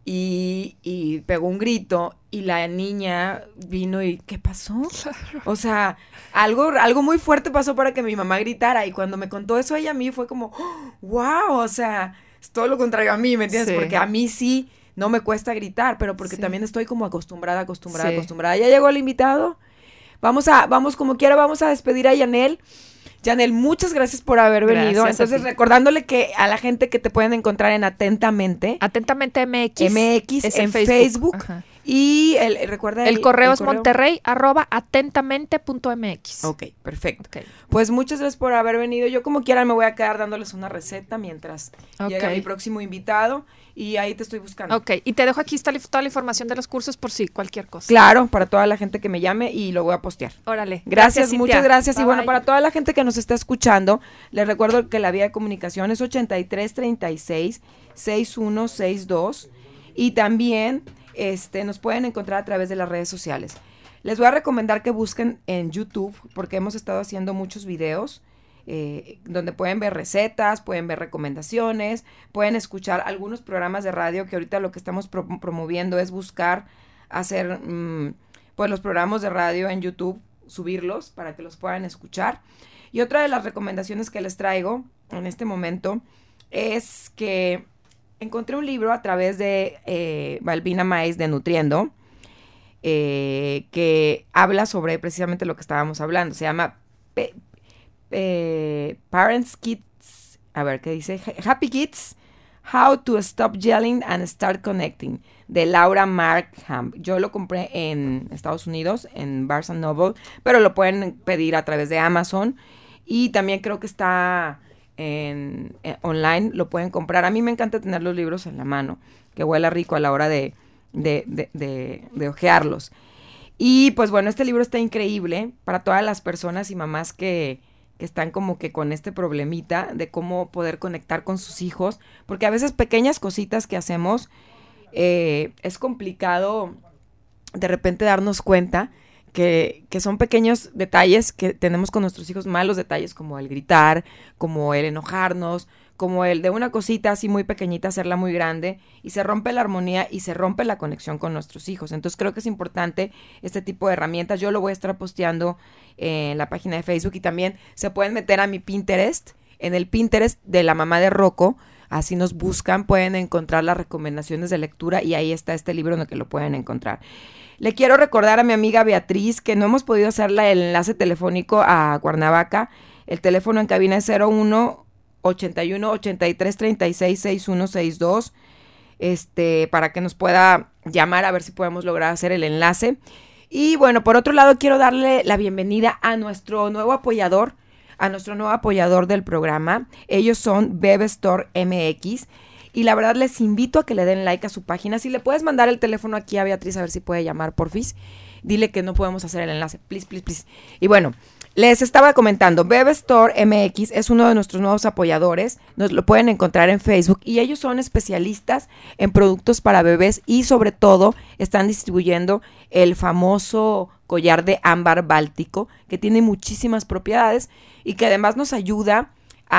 y, y pegó un grito y la niña vino y ¿qué pasó? Claro. O sea, algo, algo muy fuerte pasó para que mi mamá gritara y cuando me contó eso ella a mí fue como, oh, wow, o sea... Es todo lo contrario a mí, ¿me entiendes? Sí. Porque a mí sí no me cuesta gritar, pero porque sí. también estoy como acostumbrada, acostumbrada, sí. acostumbrada. ¿Ya llegó el invitado? Vamos a, vamos como quiera, vamos a despedir a Yanel. Yanel, muchas gracias por haber gracias venido. Entonces, recordándole que a la gente que te pueden encontrar en Atentamente. Atentamente M X. M X en, en Facebook. Facebook y el, recuerda el, el correo el es correo. Monterrey arroba atentamente punto M X. Ok, perfecto. Okay. Pues muchas gracias por haber venido. Yo como quiera me voy a quedar dándoles una receta mientras okay. llega mi próximo invitado y ahí te estoy buscando. Ok, y te dejo aquí toda la información de los cursos por si cualquier cosa. Claro, para toda la gente que me llame y lo voy a postear. Órale. Gracias, gracias muchas gracias. Bye, y bueno, bye. para toda la gente que nos está escuchando, les recuerdo que la vía de comunicación es ochenta y tres treinta y seis sesenta y uno sesenta y dos y también... Este, nos pueden encontrar a través de las redes sociales. Les voy a recomendar que busquen en YouTube porque hemos estado haciendo muchos videos eh, donde pueden ver recetas, pueden ver recomendaciones, pueden escuchar algunos programas de radio, que ahorita lo que estamos pro- promoviendo es buscar hacer mmm, pues los programas de radio en YouTube, subirlos para que los puedan escuchar. Y otra de las recomendaciones que les traigo en este momento es que encontré un libro a través de eh, Balbina Maiz de Nutriendo, eh, que habla sobre precisamente lo que estábamos hablando. Se llama Pe- eh, Parents Kids, a ver qué dice, Happy Kids, How to Stop Yelling and Start Connecting, de Laura Markham. Yo lo compré en Estados Unidos, en Barnes and Noble, pero lo pueden pedir a través de Amazon, y también creo que está en, en online, lo pueden comprar. A mí me encanta tener los libros en la mano, que huela rico a la hora de, de, de, de, de hojearlos. Y pues bueno, este libro está increíble para todas las personas y mamás que, que están como que con este problemita de cómo poder conectar con sus hijos, porque a veces pequeñas cositas que hacemos, eh, es complicado de repente darnos cuenta que, que son pequeños detalles que tenemos con nuestros hijos, malos detalles como el gritar, como el enojarnos, como el de una cosita así muy pequeñita hacerla muy grande, y se rompe la armonía y se rompe la conexión con nuestros hijos. Entonces creo que es importante este tipo de herramientas. Yo lo voy a estar posteando en la página de Facebook, y también se pueden meter a mi Pinterest, en el Pinterest de la mamá de Rocco. Así nos buscan, pueden encontrar las recomendaciones de lectura, y ahí está este libro en el que lo pueden encontrar. Le quiero recordar a mi amiga Beatriz que no hemos podido hacerle el enlace telefónico a Cuernavaca. El teléfono en cabina es cero uno ochenta y uno ochenta y tres treinta y seis sesenta y uno sesenta y dos, este, para que nos pueda llamar a ver si podemos lograr hacer el enlace. Y bueno, por otro lado, quiero darle la bienvenida a nuestro nuevo apoyador, a nuestro nuevo apoyador del programa. Ellos son Bebe Store M X, y la verdad les invito a que le den like a su página. Si le puedes mandar el teléfono aquí a Beatriz a ver si puede llamar, porfis. Dile que no podemos hacer el enlace, please, please, please. Y bueno, les estaba comentando, Bebe Store M X es uno de nuestros nuevos apoyadores. Nos lo pueden encontrar en Facebook, y ellos son especialistas en productos para bebés, y sobre todo están distribuyendo el famoso collar de ámbar báltico, que tiene muchísimas propiedades y que además nos ayuda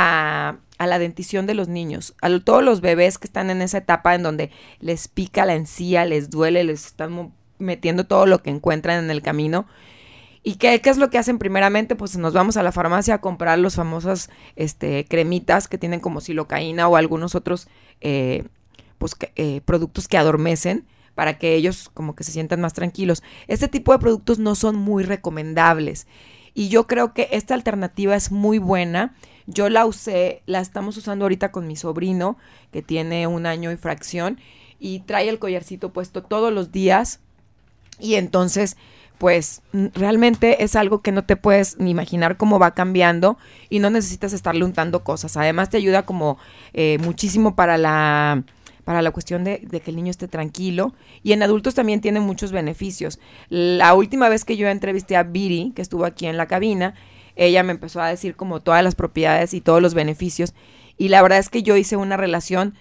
a, a la dentición de los niños, a lo, todos los bebés que están en esa etapa en donde les pica la encía, les duele, les están metiendo todo lo que encuentran en el camino. ¿Y qué, qué es lo que hacen primeramente? Pues nos vamos a la farmacia a comprar los famosas este, cremitas que tienen como silocaína o algunos otros eh, pues, que, eh, productos que adormecen, para que ellos como que se sientan más tranquilos. Este tipo de productos no son muy recomendables, y yo creo que esta alternativa es muy buena. Yo la usé, la estamos usando ahorita con mi sobrino, que tiene un año y fracción, y trae el collarcito puesto todos los días, y entonces pues realmente es algo que no te puedes ni imaginar cómo va cambiando, y no necesitas estarle untando cosas. Además te ayuda como eh, muchísimo para la... para la cuestión de, de que el niño esté tranquilo, y en adultos también tiene muchos beneficios. La última vez que yo entrevisté a Viri, que estuvo aquí en la cabina, ella me empezó a decir como todas las propiedades y todos los beneficios, y la verdad es que yo hice una relación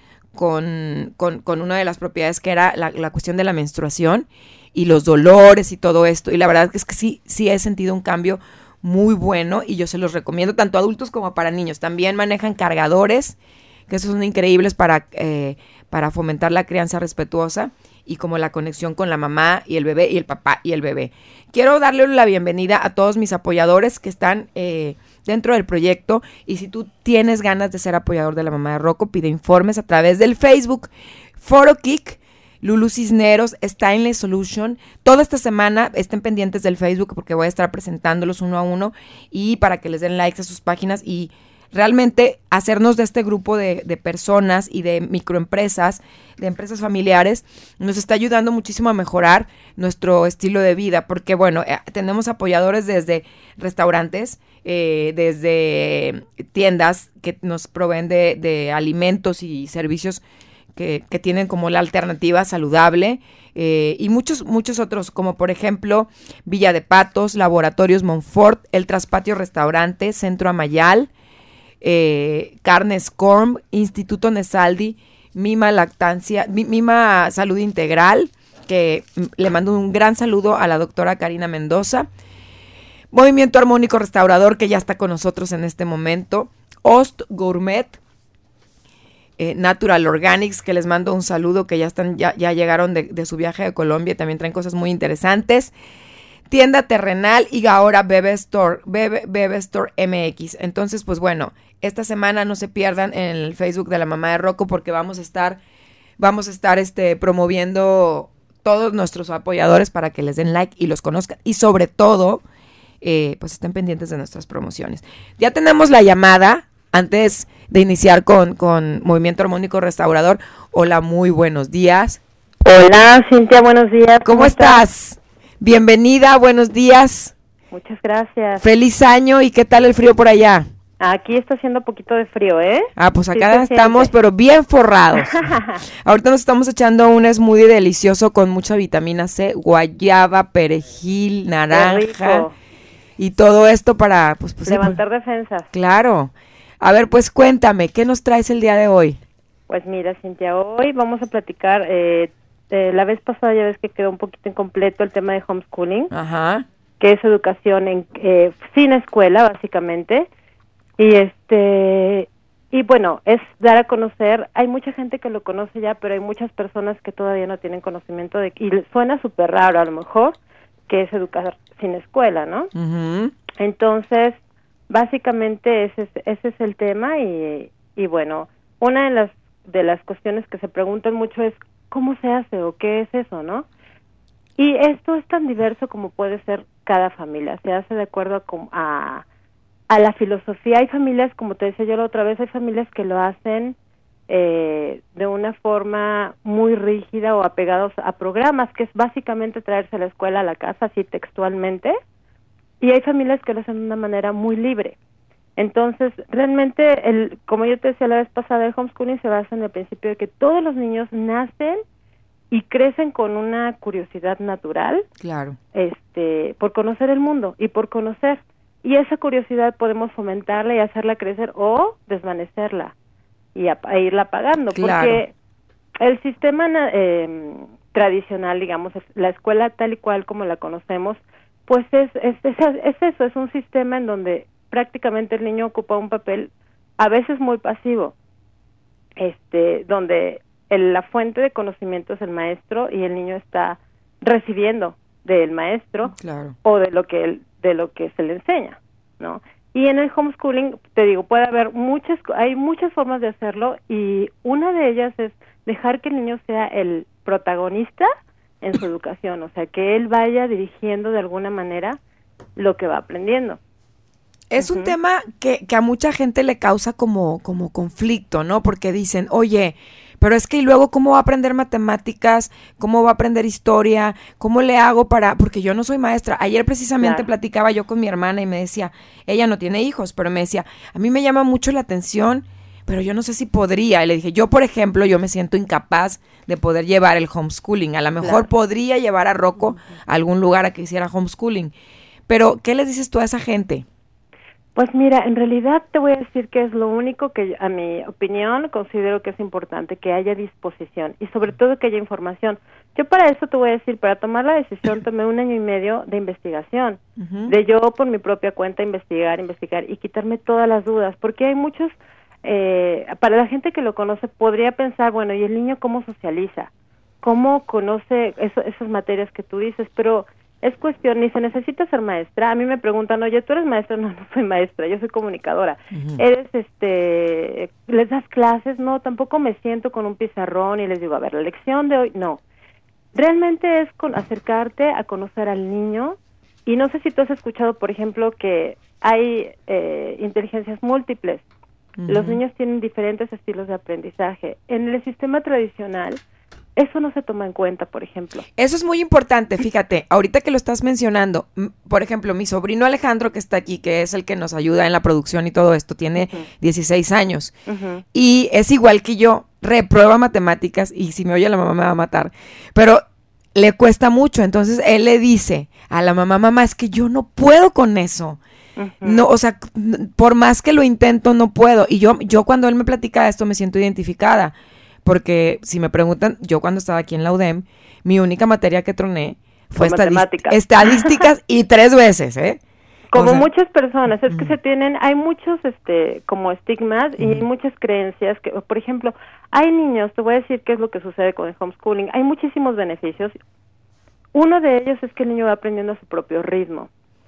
con, con, con una de las propiedades, que era la, la cuestión de la menstruación y los dolores y todo esto, y la verdad es que sí, sí he sentido un cambio muy bueno, y yo se los recomiendo tanto a adultos como para niños. También manejan cargadores, que esos son increíbles para, eh, para fomentar la crianza respetuosa, y como la conexión con la mamá y el bebé, y el papá y el bebé. Quiero darle la bienvenida a todos mis apoyadores que están eh, dentro del proyecto, y si tú tienes ganas de ser apoyador de la mamá de Rocco, pide informes a través del Facebook. Foro Kick, Lulu Cisneros, Stainless Solution. Toda esta semana estén pendientes del Facebook, porque voy a estar presentándolos uno a uno, y para que les den likes a sus páginas, y realmente hacernos de este grupo de, de personas y de microempresas, de empresas familiares, nos está ayudando muchísimo a mejorar nuestro estilo de vida, porque bueno, eh, tenemos apoyadores desde restaurantes, eh, desde tiendas que nos proveen de, de alimentos y servicios que, que tienen como la alternativa saludable, eh, y muchos, muchos otros, como por ejemplo Villa de Patos, Laboratorios Monfort, El Traspatio Restaurante, Centro Amayal, Eh, Carnes Corm, Instituto Nesaldi, Mima Lactancia, Mima Salud Integral, que le mando un gran saludo a la doctora Karina Mendoza. Movimiento Armónico Restaurador, que ya está con nosotros en este momento. Ost Gourmet. Eh, Natural Organics, que les mando un saludo, que ya están, ya, ya llegaron de, de su viaje a Colombia, también traen cosas muy interesantes. Tienda Terrenal y ahora Bebe Store, Bebe, Bebe Store M X. Entonces, pues bueno, esta semana no se pierdan en el Facebook de la mamá de Rocco, porque vamos a estar, vamos a estar este, promoviendo todos nuestros apoyadores para que les den like y los conozcan. Y sobre todo, eh, pues estén pendientes de nuestras promociones. Ya tenemos la llamada. Antes de iniciar con, con Movimiento Armónico Restaurador. Hola, muy buenos días. Hola, Cintia, buenos días. ¿Cómo, ¿Cómo estás? estás? Bienvenida, buenos días. Muchas gracias. Feliz año, ¿y qué tal el frío por allá? Aquí está haciendo poquito de frío, ¿eh? Ah, pues acá sí estamos, siente. Pero bien forrados. Ahorita nos estamos echando un smoothie delicioso con mucha vitamina C, guayaba, perejil, naranja. Y todo esto para... pues, pues levantar sí, pues, defensas. Claro. A ver, pues cuéntame, ¿qué nos traes el día de hoy? Pues mira, Cintia, hoy vamos a platicar, eh, eh, la vez pasada ya ves que quedó un poquito incompleto el tema de homeschooling, Ajá. que es educación en, eh, sin escuela, básicamente, y este, y bueno, es dar a conocer, hay mucha gente que lo conoce ya, pero hay muchas personas que todavía no tienen conocimiento de, y suena súper raro a lo mejor, que es educar sin escuela, ¿no? Uh-huh. Entonces, básicamente ese es, ese es el tema y, y bueno, una de las de las cuestiones que se preguntan mucho es ¿cómo se hace o qué es eso, no? Y esto es tan diverso como puede ser cada familia, se hace de acuerdo a, a, a la filosofía. Hay familias, como te decía yo la otra vez, hay familias que lo hacen eh, de una forma muy rígida o apegados a programas, que es básicamente traerse la escuela a la casa, así textualmente. Y hay familias que lo hacen de una manera muy libre. Entonces, realmente, el, como yo te decía la vez pasada, el homeschooling se basa en el principio de que todos los niños nacen y crecen con una curiosidad natural. Claro. Este, por conocer el mundo y por conocer. Y esa curiosidad podemos fomentarla y hacerla crecer o desvanecerla y a, a irla apagando. Claro. Porque el sistema eh, tradicional, digamos, la escuela tal y cual como la conocemos, pues es, es, es, es eso, es un sistema en donde prácticamente el niño ocupa un papel a veces muy pasivo, este, donde el, la fuente de conocimiento es el maestro y el niño está recibiendo del maestro, claro, o de lo que él, de lo que se le enseña, ¿no? Y en el homeschooling, te digo, puede haber muchas, hay muchas formas de hacerlo y una de ellas es dejar que el niño sea el protagonista en su educación, o sea, que él vaya dirigiendo de alguna manera lo que va aprendiendo. Es uh-huh. un tema que, que a mucha gente le causa como, como conflicto, ¿no? Porque dicen, oye, pero es que y luego ¿cómo va a aprender matemáticas? ¿Cómo va a aprender historia? ¿Cómo le hago para...? Porque yo no soy maestra. Ayer precisamente claro. platicaba yo con mi hermana y me decía, ella no tiene hijos, pero me decía, a mí me llama mucho la atención, pero yo no sé si podría. Y le dije, yo por ejemplo, yo me siento incapaz de poder llevar el homeschooling. A lo mejor claro. podría llevar a Rocco uh-huh. a algún lugar a que hiciera homeschooling. Pero, ¿qué le dices tú a esa gente? Pues mira, en realidad te voy a decir que es lo único que, a mi opinión, considero que es importante, que haya disposición y sobre todo que haya información. Yo para eso te voy a decir, para tomar la decisión tomé un año y medio de investigación, uh-huh. de yo por mi propia cuenta investigar, investigar y quitarme todas las dudas, porque hay muchos, eh, para la gente que lo conoce podría pensar, bueno, ¿y el niño cómo socializa? ¿Cómo conoce eso, esas materias que tú dices? Pero es cuestión, ni se necesita ser maestra. A mí me preguntan, oye, ¿tú eres maestra? No, no soy maestra, yo soy comunicadora. Uh-huh. ¿Eres, este, les das clases? No, tampoco me siento con un pizarrón y les digo, a ver, la lección de hoy, no. Realmente es con acercarte a conocer al niño, y no sé si tú has escuchado, por ejemplo, que hay eh, inteligencias múltiples. Uh-huh. Los niños tienen diferentes estilos de aprendizaje. En el sistema tradicional, eso no se toma en cuenta, por ejemplo. Eso es muy importante, fíjate, ahorita que lo estás mencionando, m- por ejemplo, mi sobrino Alejandro que está aquí, que es el que nos ayuda en la producción y todo esto, tiene uh-huh. dieciséis años uh-huh. y es igual que yo, reprueba matemáticas y si me oye la mamá me va a matar, pero le cuesta mucho, entonces él le dice a la mamá, mamá, es que yo no puedo con eso. Uh-huh. No, o sea, por más que lo intento no puedo, y yo, yo cuando él me platica esto me siento identificada. Porque si me preguntan, yo cuando estaba aquí en la U D E M, mi única materia que troné fue estadística, estadísticas y tres veces, ¿eh? Como o sea, muchas personas, es que mm. se tienen, hay muchos este como estigmas y hay muchas creencias que, por ejemplo, hay niños, te voy a decir qué es lo que sucede con el homeschooling, hay muchísimos beneficios. Uno de ellos es que el niño va aprendiendo a su propio ritmo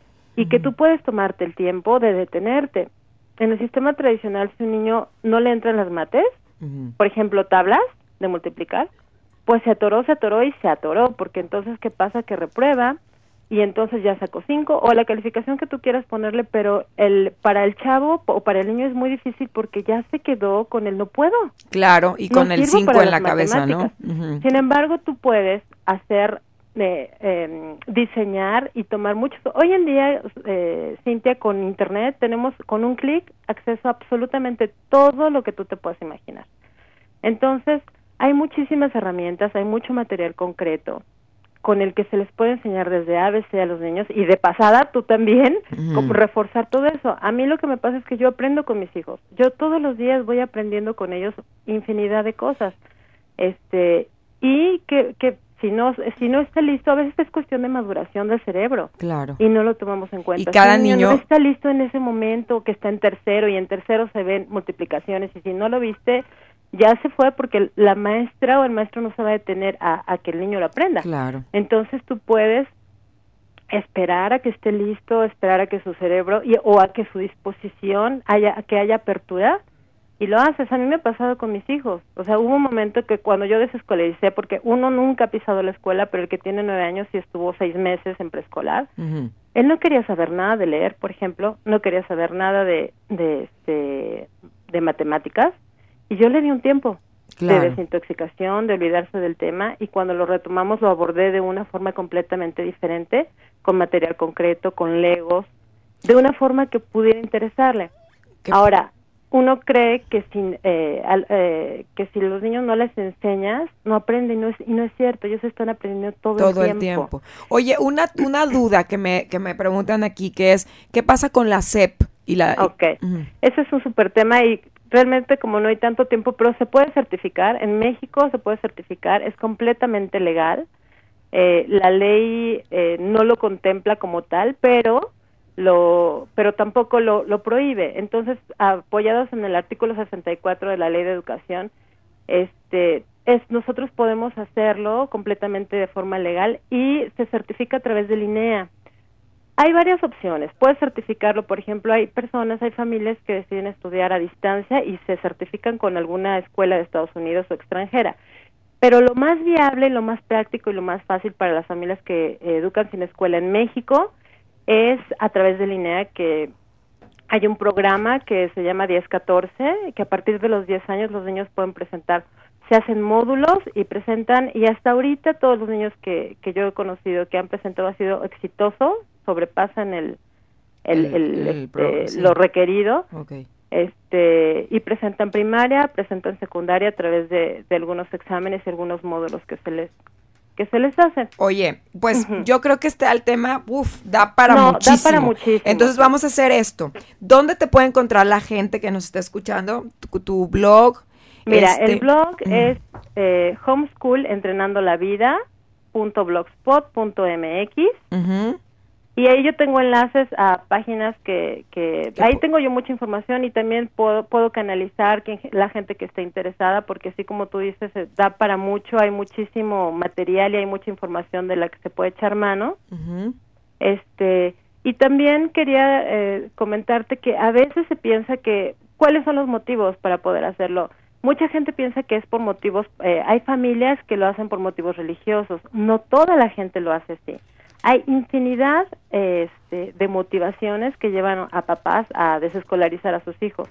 y que tú puedes tomarte el tiempo de detenerte. En el sistema tradicional, si un niño no le entran las mates, uh-huh. por ejemplo, tablas de multiplicar, pues se atoró, se atoró y se atoró, porque entonces, ¿qué pasa? Que reprueba y entonces ya sacó cinco o la calificación que tú quieras ponerle, pero el para el chavo o para el niño es muy difícil porque ya se quedó con el no puedo. Claro, y con no el cinco en la cabeza, ¿no? Uh-huh. Sin embargo, tú puedes hacer, eh, eh, diseñar y tomar muchos. Hoy en día, eh, Cintia, con internet tenemos con un clic acceso a absolutamente todo lo que tú te puedas imaginar. Entonces, hay muchísimas herramientas, hay mucho material concreto con el que se les puede enseñar desde A B C a los niños y de pasada tú también uh-huh. como reforzar todo eso. A mí lo que me pasa es que yo aprendo con mis hijos. Yo todos los días voy aprendiendo con ellos infinidad de cosas. Este, y que que si no si no está listo, a veces es cuestión de maduración del cerebro. Claro. Y no lo tomamos en cuenta. Y cada si un niño niño no está listo en ese momento, que está en tercero y en tercero se ven multiplicaciones y si no lo viste, ya se fue porque la maestra o el maestro no se va a detener a, a que el niño lo aprenda. Claro. Entonces tú puedes esperar a que esté listo, esperar a que su cerebro y, o a que su disposición haya, a que haya apertura y lo haces. A mí me ha pasado con mis hijos. O sea, hubo un momento que cuando yo desescolaricé, porque uno nunca ha pisado la escuela, pero el que tiene nueve años y estuvo seis meses en preescolar, uh-huh. él no quería saber nada de leer, por ejemplo, no quería saber nada de, de, este, de matemáticas. Y yo le di un tiempo claro. de desintoxicación, de olvidarse del tema, y cuando lo retomamos lo abordé de una forma completamente diferente, con material concreto, con legos, de una forma que pudiera interesarle. ¿Qué? Ahora, uno cree que si, eh, al, eh, que si los niños no les enseñas, no aprenden, y no es, y no es cierto, ellos están aprendiendo todo, todo el, tiempo. el tiempo. Oye, una, una duda que me, que me preguntan aquí, que es, ¿qué pasa con la S E P? Y la, ok, y, uh-huh. ese es un súper tema y realmente como no hay tanto tiempo, pero se puede certificar, en México se puede certificar, es completamente legal, eh, la ley eh, no lo contempla como tal, pero lo pero tampoco lo, lo prohíbe. Entonces, apoyados en el artículo sesenta y cuatro de la Ley de Educación, este es nosotros podemos hacerlo completamente de forma legal y se certifica a través del I N E A. Hay varias opciones. Puedes certificarlo, por ejemplo, hay personas, hay familias que deciden estudiar a distancia y se certifican con alguna escuela de Estados Unidos o extranjera. Pero lo más viable, lo más práctico y lo más fácil para las familias que eh, educan sin escuela en México es a través del I N E A, que hay un programa que se llama diez catorce, que a partir de los diez años los niños pueden presentar, se hacen módulos y presentan, y hasta ahorita todos los niños que, que yo he conocido que han presentado ha sido exitoso, sobrepasan el, el, el, el, el este, sí. lo requerido, okay. este y presentan primaria, presentan secundaria a través de, de algunos exámenes y algunos módulos que se les que se les hacen. Oye, pues uh-huh. yo creo que este el tema, uf, da para no, muchísimo. Da para muchísimo. Entonces vamos a hacer esto. ¿Dónde te puede encontrar la gente que nos está escuchando? Tu, tu blog. Mira, este... el blog uh-huh. es eh, homeschool entrenando la vida punto blogspot punto m x. Uh-huh. Y ahí yo tengo enlaces a páginas que, que ahí tengo yo mucha información y también puedo puedo canalizar quien, la gente que esté interesada, porque así como tú dices, da para mucho, hay muchísimo material y hay mucha información de la que se puede echar mano. Uh-huh. Este, y también quería eh, comentarte que a veces se piensa que, ¿cuáles son los motivos para poder hacerlo? Mucha gente piensa que es por motivos, eh, hay familias que lo hacen por motivos religiosos, no toda la gente lo hace así. Hay infinidad este, de motivaciones que llevan a papás a desescolarizar a sus hijos.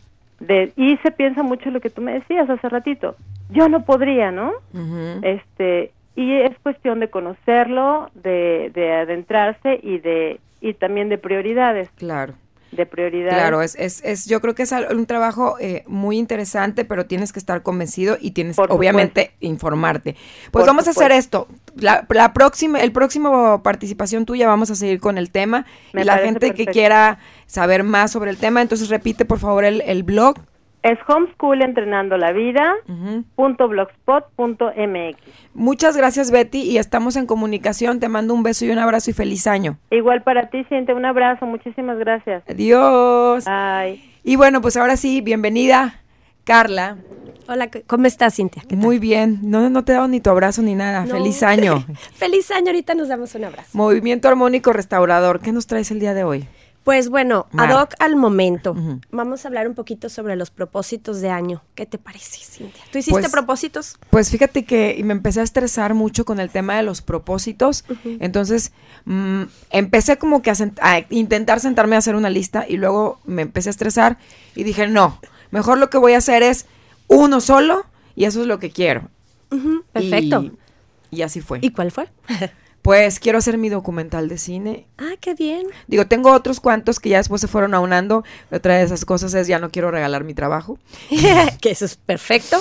De, y se piensa mucho lo que tú me decías hace ratito. Yo no podría, ¿no? Uh-huh. Este, y es cuestión de conocerlo, de, de adentrarse y de y también de prioridades. Claro. De prioridades. Claro, es, es, es, yo creo que es un trabajo eh, muy interesante, pero tienes que estar convencido y tienes Por obviamente supuesto. informarte. Pues Por vamos supuesto. a hacer esto. La, la próxima, el próximo participación tuya vamos a seguir con el tema. Me y la parece gente perfecto. que quiera saber más sobre el tema, entonces repite por favor el, el blog. Es homeschool entrenando la vida punto blogspot punto m x. Muchas gracias, Betty, y estamos en comunicación. Te mando un beso y un abrazo y feliz año. Igual para ti, Cintia, un abrazo, muchísimas gracias. Adiós. Bye. Y bueno, pues ahora sí, bienvenida, Carla. Hola, ¿cómo estás, Cintia? Muy bien. No, no te he dado ni tu abrazo ni nada. No. Feliz año. Feliz año, ahorita nos damos un abrazo. Movimiento Armónico Restaurador. ¿Qué nos traes el día de hoy? Pues bueno, Mar. ad hoc al momento, uh-huh. vamos a hablar un poquito sobre los propósitos de año. ¿Qué te parece, Cintia? ¿Tú hiciste pues, propósitos? Pues fíjate que me empecé a estresar mucho con el tema de los propósitos, uh-huh. entonces mmm, empecé como que a, sent- a intentar sentarme a hacer una lista y luego me empecé a estresar y dije, no, mejor lo que voy a hacer es uno solo y eso es lo que quiero. Uh-huh. Perfecto. Y, y así fue. ¿Y cuál fue? Pues quiero hacer mi documental de cine. Ah, qué bien. Digo, tengo otros cuantos que ya después se fueron aunando. Otra de esas cosas es ya no quiero regalar mi trabajo. Que eso es perfecto.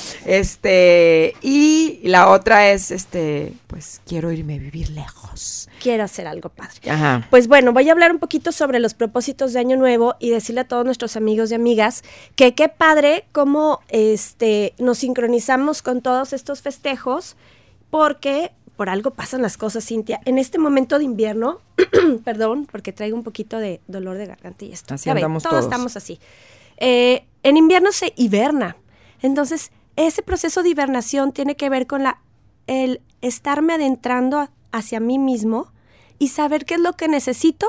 Este, y la otra es, este, pues quiero irme a vivir lejos. Quiero hacer algo padre. Ajá. Pues bueno, voy a hablar un poquito sobre los propósitos de Año Nuevo y decirle a todos nuestros amigos y amigas que qué padre cómo este, nos sincronizamos con todos estos festejos, porque por algo pasan las cosas, Cintia. En este momento de invierno, perdón, porque traigo un poquito de dolor de garganta y esto. Así ya andamos ven, todos. todos. Estamos así. Eh, en invierno se hiberna. Entonces, ese proceso de hibernación tiene que ver con la el estarme adentrando a, hacia mí mismo y saber qué es lo que necesito,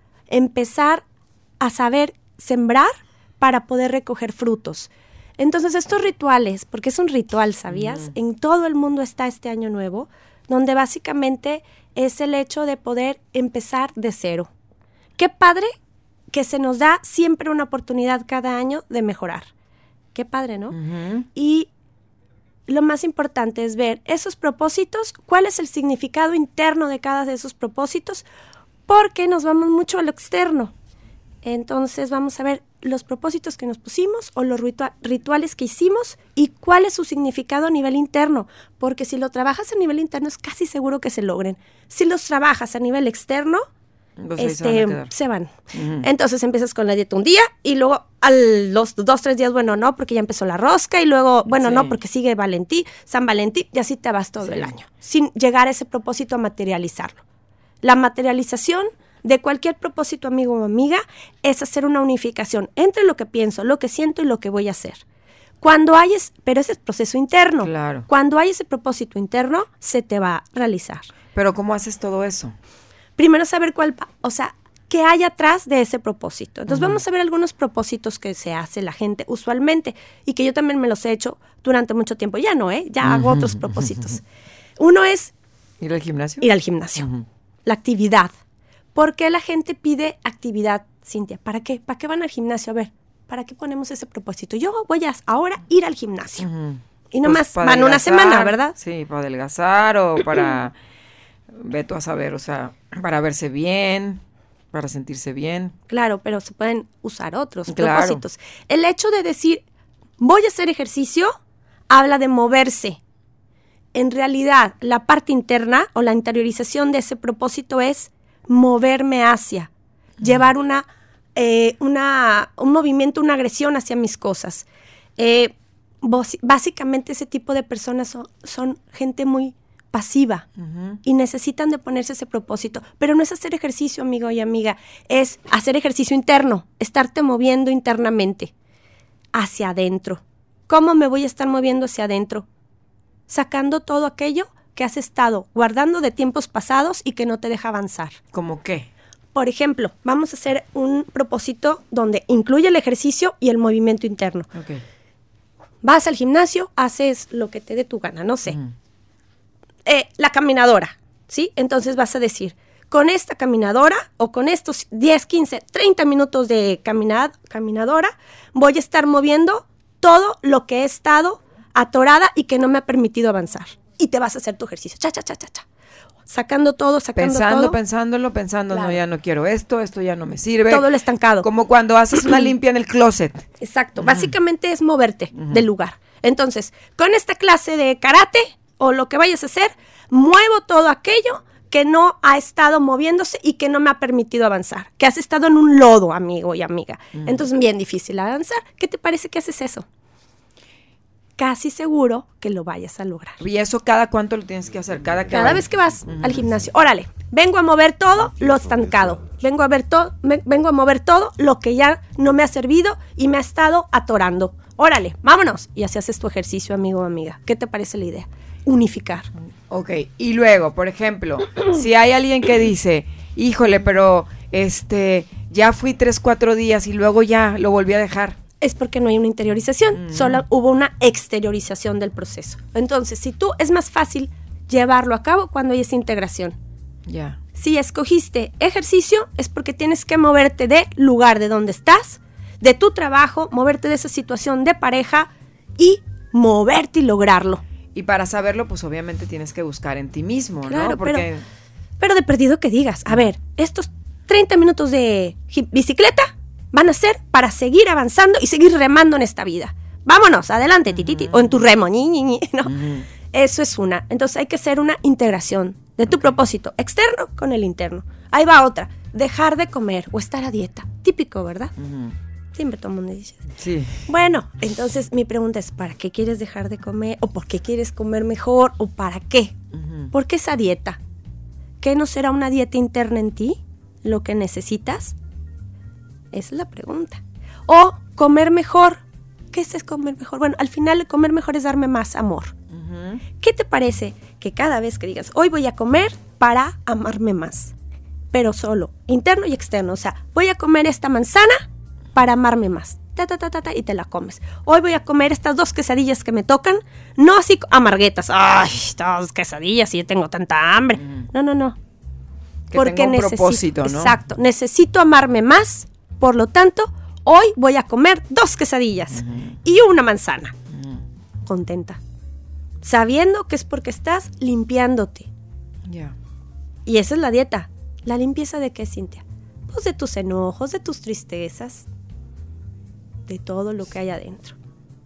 empezar a saber sembrar para poder recoger frutos. Entonces, estos rituales, porque es un ritual, ¿sabías? Mm. En todo el mundo está este Año Nuevo, donde básicamente es el hecho de poder empezar de cero. Qué padre que se nos da siempre una oportunidad cada año de mejorar. Qué padre, ¿no? Uh-huh. Y lo más importante es ver esos propósitos, cuál es el significado interno de cada de esos propósitos, porque nos vamos mucho a lo externo. Entonces vamos a ver los propósitos que nos pusimos o los ritua- rituales que hicimos y cuál es su significado a nivel interno, porque si lo trabajas a nivel interno es casi seguro que se logren. Si los trabajas a nivel externo, pues este, se van. Se van. Uh-huh. Entonces empiezas con la dieta un día y luego a los dos, tres días, bueno, no, porque ya empezó la rosca y luego, bueno, sí. no, porque sigue Valentín, San Valentín y así te vas todo sí. el año, sin llegar a ese propósito a materializarlo. La materialización de cualquier propósito, amigo o amiga, es hacer una unificación entre lo que pienso, lo que siento y lo que voy a hacer. Cuando hay, es, pero ese es proceso interno. Claro. Cuando hay ese propósito interno, se te va a realizar. Pero ¿cómo haces todo eso? Primero saber cuál, o sea, qué hay atrás de ese propósito. Entonces Uh-huh. vamos a ver algunos propósitos que se hace la gente usualmente y que yo también me los he hecho durante mucho tiempo. Ya no, ¿eh? Ya hago Uh-huh. otros propósitos. Uno es ¿ir al gimnasio? Ir al gimnasio. Uh-huh. La actividad. ¿Por qué la gente pide actividad, Cintia? ¿Para qué? ¿Para qué van al gimnasio? A ver, ¿para qué ponemos ese propósito? Yo voy a ahora ir al gimnasio. Uh-huh. Y nomás pues van una semana, ¿verdad? Sí, para adelgazar o para, ve tú a saber, o sea, para verse bien, para sentirse bien. Claro, pero se pueden usar otros Claro. propósitos. El hecho de decir, voy a hacer ejercicio, habla de moverse. En realidad, la parte interna o la interiorización de ese propósito es moverme hacia, uh-huh. llevar una, eh, una, un movimiento, una agresión hacia mis cosas. Eh, bos- básicamente ese tipo de personas son, son gente muy pasiva Uh-huh. y necesitan de ponerse ese propósito. Pero no es hacer ejercicio, amigo y amiga, es hacer ejercicio interno, estarte moviendo internamente, hacia adentro. ¿Cómo me voy a estar moviendo hacia adentro? Sacando todo aquello que has estado guardando de tiempos pasados y que no te deja avanzar. ¿Cómo qué? Por ejemplo, vamos a hacer un propósito donde incluye el ejercicio y el movimiento interno. Okay. Vas al gimnasio, haces lo que te dé tu gana, no sé. Uh-huh. Eh, la caminadora, ¿sí? Entonces vas a decir, con esta caminadora o con estos diez, quince, treinta minutos de caminad, caminadora, voy a estar moviendo todo lo que he estado atorada y que no me ha permitido avanzar. Y te vas a hacer tu ejercicio, cha, cha, cha, cha, cha. Sacando todo, sacando Pensando, todo. pensándolo, pensando, Claro. no, ya no quiero esto, esto ya no me sirve. Todo el estancado. Como cuando haces una limpia en el closet. Exacto, Uh-huh. básicamente es moverte Uh-huh. del lugar. Entonces, con esta clase de karate o lo que vayas a hacer, muevo todo aquello que no ha estado moviéndose y que no me ha permitido avanzar, que has estado en un lodo, amigo y amiga. Uh-huh. Entonces, bien difícil avanzar. ¿Qué te parece que haces eso? casi seguro que lo vayas a lograr. ¿Y eso cada cuánto lo tienes que hacer? Cada, que cada vayas. vez que vas uh-huh. al gimnasio. Órale, vengo a mover todo lo estancado. Vengo a ver todo, me, vengo a mover todo lo que ya no me ha servido y me ha estado atorando. Órale, vámonos. Y así haces tu ejercicio, amigo o amiga. ¿Qué te parece la idea? Unificar. Ok, y luego, por ejemplo, si hay alguien que dice, híjole, pero este, ya fui tres, cuatro días y luego ya lo volví a dejar. Es porque no hay una interiorización, mm. solo hubo una exteriorización del proceso. Entonces, si tú, es más fácil llevarlo a cabo cuando hay esa integración. Ya. Yeah. Si escogiste ejercicio, es porque tienes que moverte del lugar de donde estás, de tu trabajo, moverte de esa situación de pareja y moverte y lograrlo. Y para saberlo, pues obviamente tienes que buscar en ti mismo, claro, ¿no? Porque... Pero, pero de perdido que digas, a ver, estos treinta minutos de bicicleta van a ser para seguir avanzando y seguir remando en esta vida. Vámonos, adelante, uh-huh. tititi, o en tu remo, ñi, ñi, ñi, ¿no? Uh-huh. Eso es una. Entonces hay que hacer una integración de tu okay. propósito externo con el interno. Ahí va otra, dejar de comer o estar a dieta. Típico, ¿verdad? Uh-huh. Siempre todo el mundo dice. Sí. Bueno, entonces mi pregunta es, ¿para qué quieres dejar de comer? ¿O por qué quieres comer mejor? ¿O para qué? Uh-huh. ¿Por qué esa dieta? ¿Qué no será una dieta interna en ti? ¿Lo que necesitas? Esa es la pregunta. O comer mejor. ¿Qué es comer mejor? Bueno, al final comer mejor es darme más amor. Uh-huh. ¿Qué te parece que cada vez que digas, hoy voy a comer para amarme más? Pero solo, interno y externo. O sea, voy a comer esta manzana para amarme más. Ta, ta, ta, ta, ta, y te la comes. Hoy voy a comer estas dos quesadillas que me tocan, no así amarguetas. Ay, dos quesadillas y yo tengo tanta hambre. Uh-huh. No, no, no. Que porque tenga un necesito, propósito, ¿no? Exacto. Necesito amarme más. Por lo tanto, hoy voy a comer dos quesadillas uh-huh. y una manzana. Uh-huh. Contenta. Sabiendo que es porque estás limpiándote. Yeah. Y esa es la dieta. ¿La limpieza de qué, Cintia? Pues de tus enojos, de tus tristezas, de todo lo que hay adentro.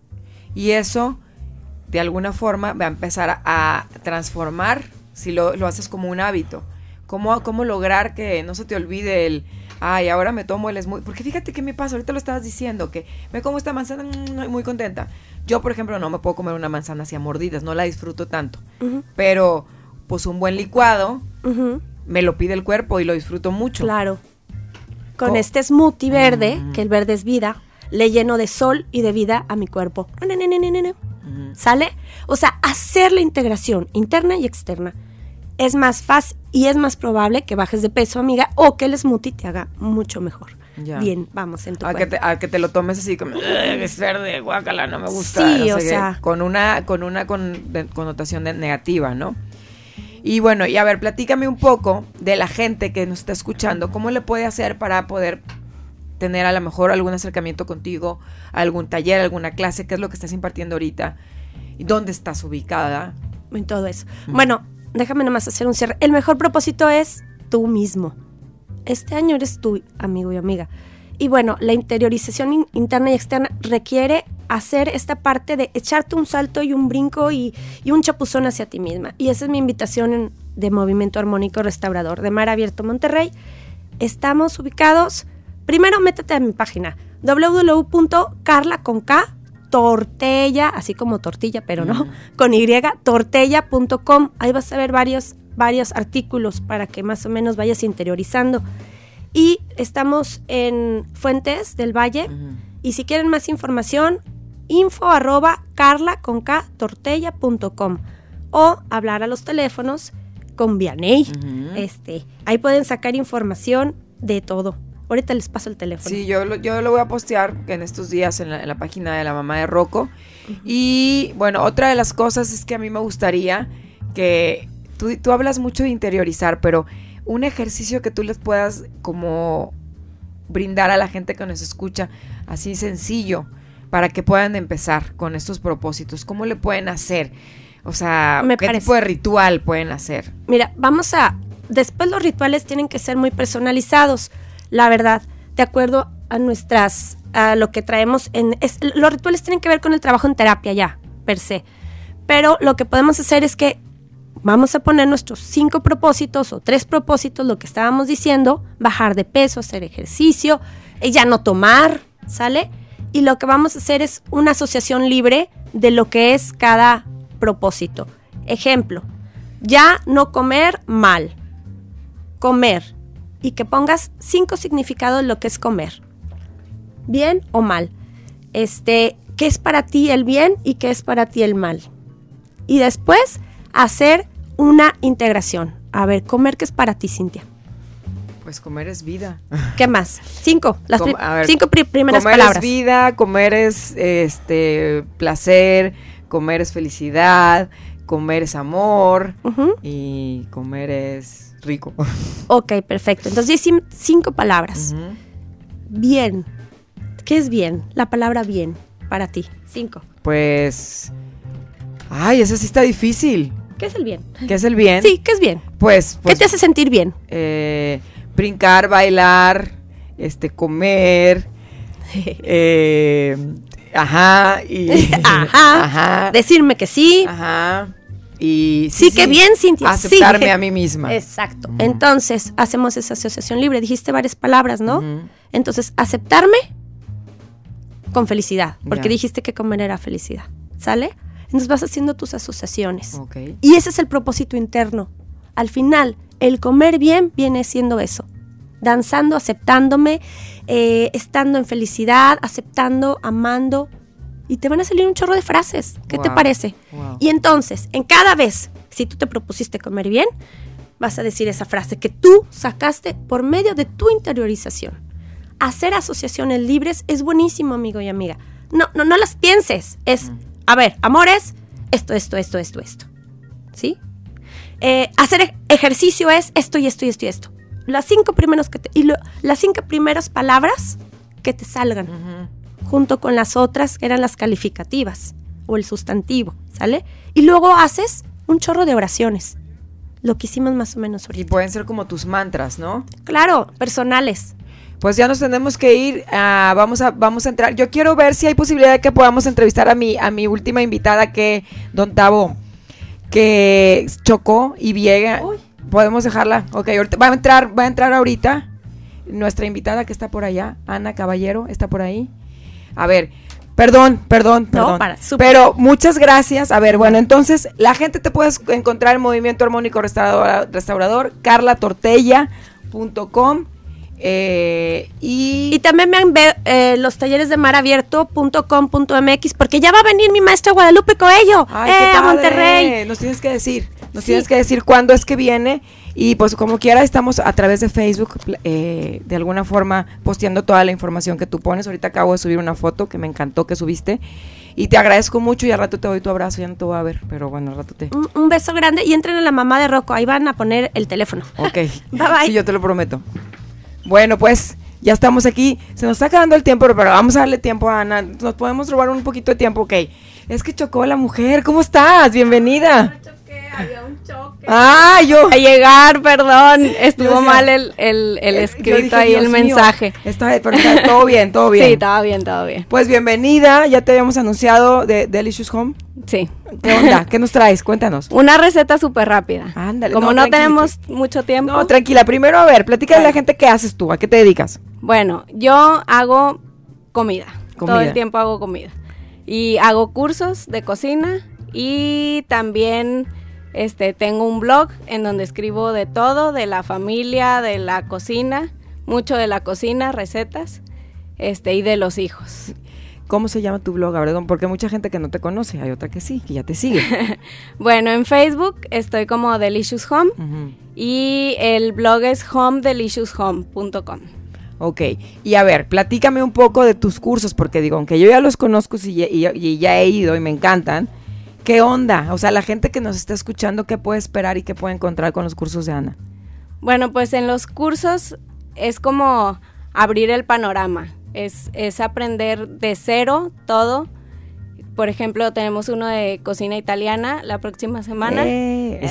Y eso, de alguna forma, va a empezar a, a transformar si lo, lo haces como un hábito. ¿Cómo, ¿Cómo lograr que no se te olvide el... Ay, ahora me tomo el smoothie. Porque fíjate qué me pasa, ahorita lo estabas diciendo, que me como esta manzana mmm, muy contenta. Yo, por ejemplo, no me puedo comer una manzana así a mordidas, no la disfruto tanto. Uh-huh. Pero, pues un buen licuado, uh-huh. me lo pide el cuerpo y lo disfruto mucho. Claro. Con Co- este smoothie verde, uh-huh. que el verde es vida, le lleno de sol y de vida a mi cuerpo. Uh-huh. ¿Sale? O sea, hacer la integración interna y externa. Es más fácil y es más probable que bajes de peso, amiga, o que el smoothie te haga mucho mejor. Ya. Bien, vamos en tu a que, te, a que te lo tomes así como es verde, guácala, no me gusta. Sí, no o sé sea, qué, con una con una con, de, connotación de negativa, ¿no? Y bueno, y a ver, platícame un poco de la gente que nos está escuchando, ¿cómo le puede hacer para poder tener a lo mejor algún acercamiento contigo, algún taller, alguna clase? ¿Qué es lo que estás impartiendo ahorita? ¿Y dónde estás ubicada? En todo eso. Mm. Bueno, déjame nomás hacer un cierre. El mejor propósito es tú mismo. Este año eres tú, amigo y amiga. Y bueno, la interiorización in- interna y externa requiere hacer esta parte de echarte un salto y un brinco y, y un chapuzón hacia ti misma. Y esa es mi invitación en, de Movimiento Armónico Restaurador de Mar Abierto Monterrey. Estamos ubicados, primero métete a mi página doble u doble u doble u punto carla con K tortella, así como tortilla, pero no, mm. con Y, tortella punto com. Ahí vas a ver varios, varios artículos para que más o menos vayas interiorizando. Y estamos en Fuentes del Valle. Mm. Y si quieren más información, info arroba carla con K tortella punto com o hablar a los teléfonos con Vianey. Mm. Este, ahí pueden sacar información de todo. Ahorita les paso el teléfono. Sí, yo lo, yo lo voy a postear en estos días en la, en la página de la mamá de Rocco. Uh-huh. Y bueno, otra de las cosas es que a mí me gustaría que tú, tú hablas mucho de interiorizar, pero un ejercicio que tú les puedas como brindar a la gente que nos escucha, así sencillo, para que puedan empezar con estos propósitos. ¿Cómo le pueden hacer? O sea, me ¿qué parece. tipo de ritual pueden hacer? Mira, vamos a... Después los rituales tienen que ser muy personalizados. La verdad, de acuerdo a nuestras, a lo que traemos en, es, los rituales tienen que ver con el trabajo en terapia ya, per se, pero lo que podemos hacer es que vamos a poner nuestros cinco propósitos o tres propósitos, lo que estábamos diciendo, bajar de peso, hacer ejercicio, ya no tomar, ¿sale? y lo que vamos a hacer es una asociación libre de lo que es cada propósito. Ejemplo, ya no comer mal. Comer. Y que pongas cinco significados de lo que es comer. Bien o mal. Este, ¿qué es para ti el bien y qué es para ti el mal? Y después hacer una integración. A ver, comer, ¿qué es para ti, Cintia? Pues comer es vida. ¿Qué más? Cinco, las Com- pri- a ver, cinco pri- primeras comer palabras. es vida, comer es este placer, comer es felicidad, comer es amor uh-huh. y comer es rico. Ok, perfecto. Entonces, cin- cinco palabras. Uh-huh. Bien. ¿Qué es bien? La palabra bien para ti. Cinco. Pues, ay, eso sí está difícil. ¿Qué es el bien? ¿Qué es el bien? Sí, ¿qué es bien? Pues, pues ¿qué te hace sentir bien? Eh, brincar, bailar, este, comer, eh, ajá, y ajá, ajá, decirme que sí, ajá, y sí, sí, sí que bien, Cintia, aceptarme sí. a mí misma. Exacto. Uh-huh. Entonces, hacemos esa asociación libre. Dijiste varias palabras, ¿no? Uh-huh. Entonces, aceptarme con felicidad, porque yeah. dijiste que comer era felicidad, ¿sale? Entonces vas haciendo tus asociaciones. Okay. Y ese es el propósito interno. Al final, el comer bien viene siendo eso. Danzando, aceptándome, eh, estando en felicidad, aceptando, amando. Y te van a salir un chorro de frases. ¿Qué wow. te parece? Wow. Y entonces, en cada vez, si tú te propusiste comer bien, vas a decir esa frase que tú sacaste por medio de tu interiorización. Hacer asociaciones libres es buenísimo, amigo y amiga. No, no, no las pienses. Es... Mm. A ver, amor es esto, esto, esto, esto, esto. ¿Sí? Eh, hacer ejercicio es esto y esto y esto y esto. Las cinco primeros que te, y lo, las cinco primeras palabras que te salgan, uh-huh. junto con las otras que eran las calificativas o el sustantivo, ¿sale? Y luego haces un chorro de oraciones. Lo que hicimos más o menos ahorita. Y pueden ser como tus mantras, ¿no? Claro, personales. Pues ya nos tenemos que ir, uh, vamos a vamos a entrar. Yo quiero ver si hay posibilidad de que podamos entrevistar a mi a mi última invitada, que Don Tavo, que chocó y llega. Uy. Podemos dejarla. Ok, ahorita va a entrar, va a entrar ahorita nuestra invitada que está por allá, Ana Caballero, está por ahí. A ver, perdón, perdón, perdón. No, para, super. Pero muchas gracias. A ver, bueno, entonces la gente te puedes encontrar en Movimiento Armónico Restaurador, Restaurador carla tortella punto com. Eh, y... y también vean eh, los talleres de mar abierto punto com punto m x, porque ya va a venir mi maestra Guadalupe Coello. Ay, eh, a Monterrey. Nos tienes que decir, nos sí. tienes que decir cuándo es que viene. Y pues como quiera estamos a través de Facebook, eh, de alguna forma posteando toda la información que tú pones. Ahorita acabo de subir una foto que me encantó que subiste. Y te agradezco mucho y al rato te doy tu abrazo, ya no te voy a ver, pero bueno, al rato te... Un, un beso grande y entren a la mamá de Rocco, ahí van a poner el teléfono. Ok, bye bye. Sí, yo te lo prometo. Bueno, pues ya estamos aquí. Se nos está acabando el tiempo, pero vamos a darle tiempo a Ana. Nos podemos robar un poquito de tiempo, ok. Es que chocó la mujer. ¿Cómo estás? Bienvenida. No choqué, había un choque. Ah, yo. A llegar, perdón. Estuvo decía, mal el, el, el escrito dije, ahí, Dios el mío, mensaje. Está, pero está todo bien, todo bien. Sí, estaba bien, todo bien. Pues bienvenida. Ya te habíamos anunciado de Delicious Home. Sí. ¿Qué onda? ¿Qué nos traes? Cuéntanos. Una receta súper rápida. Ándale. Como no, no tenemos mucho tiempo. No, tranquila. Primero, a ver, platícale a la gente qué haces tú, a qué te dedicas. Bueno, yo hago comida. comida. Todo el tiempo hago comida. Y hago cursos de cocina y también este tengo un blog en donde escribo de todo, de la familia, de la cocina, mucho de la cocina, recetas, este y de los hijos. ¿Cómo se llama tu blog, Abredón? Porque hay mucha gente que no te conoce, hay otra que sí, que ya te sigue. Bueno, en Facebook estoy como Delicious Home uh-huh. y el blog es home delicious home punto com. Ok, y a ver, platícame un poco de tus cursos, porque digo, aunque yo ya los conozco y, y, y ya he ido y me encantan, ¿qué onda? O sea, la gente que nos está escuchando, ¿qué puede esperar y qué puede encontrar con los cursos de Ana? Bueno, pues en los cursos es como abrir el panorama. Es, es aprender de cero todo. Por ejemplo, tenemos uno de cocina italiana la próxima semana. Eh,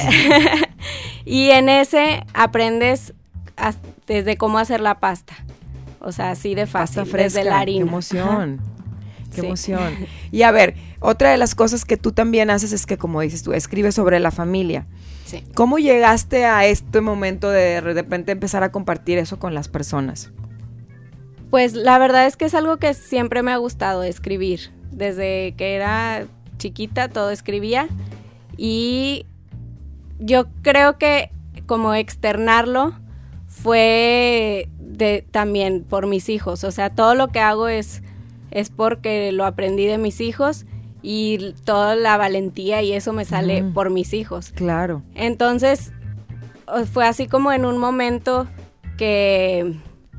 y en ese aprendes a, desde cómo hacer la pasta. O sea, así de fácil, pasta fresca, desde la harina. Qué emoción. Qué sí. emoción. Y a ver, otra de las cosas que tú también haces es que, como dices tú, escribes sobre la familia. Sí. ¿Cómo llegaste a este momento de de repente empezar a compartir eso con las personas? Pues la verdad es que es algo que siempre me ha gustado, escribir. Desde que era chiquita todo escribía y yo creo que como externarlo fue de, también por mis hijos. O sea, todo lo que hago es, es porque lo aprendí de mis hijos y toda la valentía y eso me sale mm. por mis hijos. Claro. Entonces fue así como en un momento que,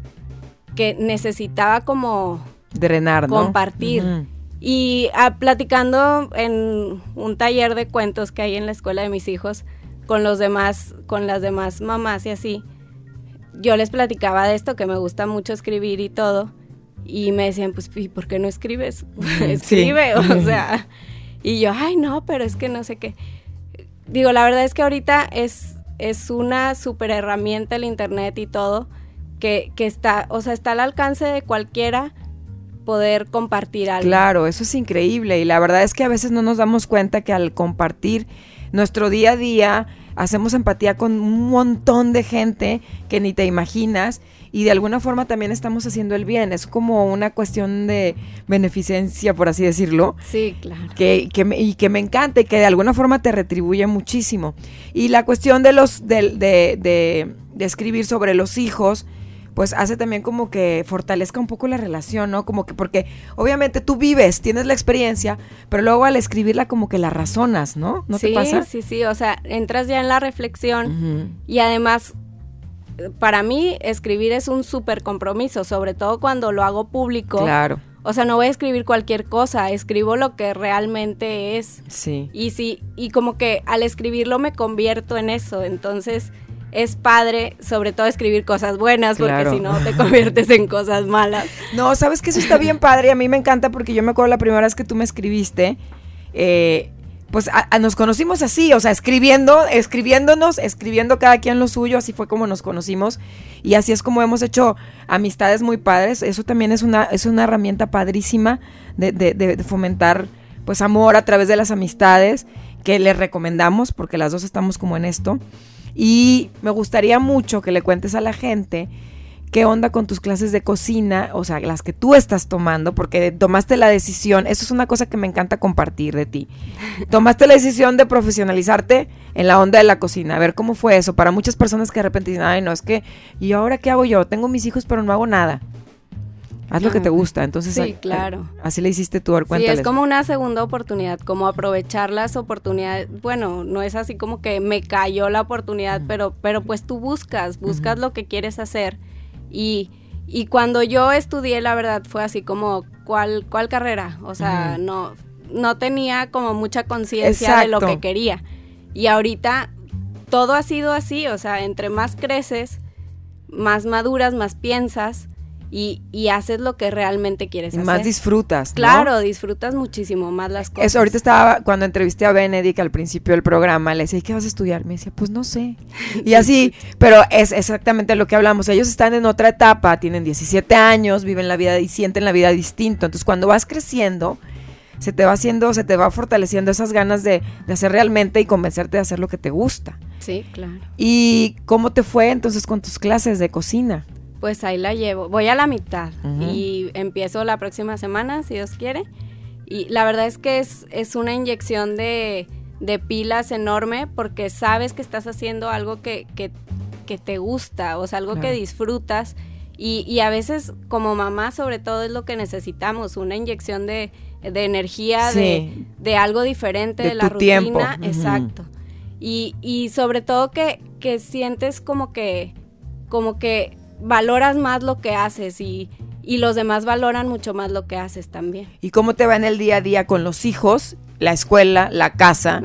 que necesitaba como drenar, ¿no? Compartir. Uh-huh. Y a, platicando en un taller de cuentos que hay en la escuela de mis hijos con los demás, con las demás mamás y así, yo les platicaba de esto, que me gusta mucho escribir y todo, y me decían, pues, ¿y por qué no escribes? Escribe, sí. O sea, y yo, ay, no, pero es que no sé qué. Digo, la verdad es que ahorita es, es una súper herramienta el internet y todo, que, que está, o sea, está al alcance de cualquiera poder compartir algo. Claro, eso es increíble, y la verdad es que a veces no nos damos cuenta que al compartir nuestro día a día hacemos empatía con un montón de gente que ni te imaginas, y de alguna forma también estamos haciendo el bien. Es como una cuestión de beneficencia, por así decirlo. Sí, claro. Que, que me, y que me encanta y que de alguna forma te retribuye muchísimo. Y la cuestión de los de, de, de, de escribir sobre los hijos, pues hace también como que fortalezca un poco la relación, ¿no? Como que, porque obviamente tú vives, tienes la experiencia, pero luego al escribirla como que la razonas, ¿no? ¿No sí, te pasa? Sí, sí, o sea, entras ya en la reflexión uh-huh. y además, para mí, escribir es un súper compromiso, sobre todo cuando lo hago público. Claro. O sea, no voy a escribir cualquier cosa, escribo lo que realmente es. Sí. Y sí, y como que al escribirlo me convierto en eso, entonces es padre, sobre todo escribir cosas buenas, claro. porque si no te conviertes en cosas malas. No, sabes que eso está bien padre, y a mí me encanta porque yo me acuerdo la primera vez que tú me escribiste, eh, pues a, a nos conocimos así, o sea, escribiendo, escribiéndonos, escribiendo cada quien lo suyo, así fue como nos conocimos, y así es como hemos hecho amistades muy padres. Eso también es una, es una herramienta padrísima de, de, de, de fomentar pues amor a través de las amistades, que les recomendamos, porque las dos estamos como en esto. Y me gustaría mucho que le cuentes a la gente qué onda con tus clases de cocina, o sea, las que tú estás tomando, porque tomaste la decisión, eso es una cosa que me encanta compartir de ti, tomaste la decisión de profesionalizarte en la onda de la cocina. A ver, ¿cómo fue eso? Para muchas personas que de repente dicen, ay, no, es que, ¿y ahora qué hago yo? Tengo mis hijos, pero no hago nada. Haz lo que te gusta, entonces sí, a, claro. A, así le hiciste tú, a ver, cuéntales. Sí, es como una segunda oportunidad, como aprovechar las oportunidades. Bueno, no es así como que me cayó la oportunidad, uh-huh. pero, pero pues tú buscas, buscas uh-huh. lo que quieres hacer. Y, y cuando yo estudié, la verdad, fue así como, ¿cuál, cuál carrera? O sea, uh-huh. no, no tenía como mucha conciencia de lo que quería. Y ahorita todo ha sido así, o sea, entre más creces, más maduras, más piensas. Y, y haces lo que realmente quieres hacer. Más disfrutas, ¿no? Claro, disfrutas muchísimo más las cosas. Eso, ahorita estaba, cuando entrevisté a Benedict al principio del programa, le decía, ¿y qué vas a estudiar? Me decía, pues no sé. Y así, pero es exactamente lo que hablamos. Ellos están en otra etapa, tienen diecisiete años, viven la vida y sienten la vida distinto. Entonces, cuando vas creciendo, se te va haciendo, se te va fortaleciendo esas ganas de, de hacer realmente y convencerte de hacer lo que te gusta. Sí, claro. ¿Y cómo te fue entonces con tus clases de cocina? Pues ahí la llevo, voy a la mitad uh-huh. y empiezo la próxima semana, si Dios quiere, y la verdad es que es, es una inyección de, de pilas enorme, porque sabes que estás haciendo algo que, que, que te gusta, o sea, algo claro. que disfrutas, y, y a veces como mamá sobre todo es lo que necesitamos, una inyección de, de energía, sí. de, de algo diferente de, de la rutina, tiempo. Uh-huh. Exacto, y, y sobre todo que, que sientes como que, como que valoras más lo que haces y, y los demás valoran mucho más lo que haces también. ¿Y cómo te va en el día a día con los hijos, la escuela, la casa?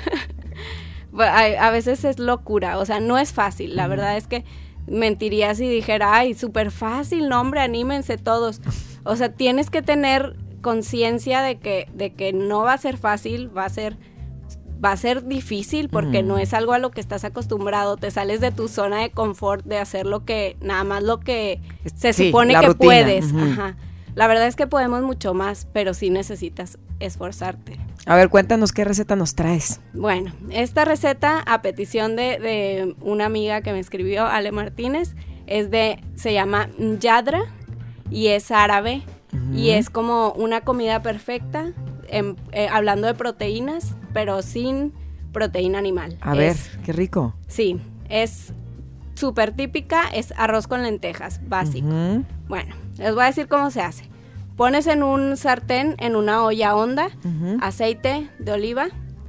a, a veces es locura, o sea, no es fácil, la uh-huh. verdad es que mentiría si dijera, ay, súper fácil, no hombre, anímense todos. O sea, tienes que tener conciencia de que, de que no va a ser fácil, va a ser... va a ser difícil porque mm. no es algo a lo que estás acostumbrado, te sales de tu zona de confort de hacer lo que, nada más lo que se sí, supone que rutina. Puedes. Uh-huh. Ajá. La verdad es que podemos mucho más, pero sí necesitas esforzarte. A ver, cuéntanos qué receta nos traes. Bueno, esta receta a petición de, de una amiga que me escribió, Ale Martínez, es de, se llama Nyadra y es árabe, Ujú. y es como una comida perfecta, en- eh, hablando de proteínas, pero sin proteína animal. A ver, Es- qué rico. Sí, es súper típica, es arroz con lentejas, básico. Ujú. Bueno, les voy a decir cómo se hace. Pones en un sartén, en una olla honda, Ujú. aceite de oliva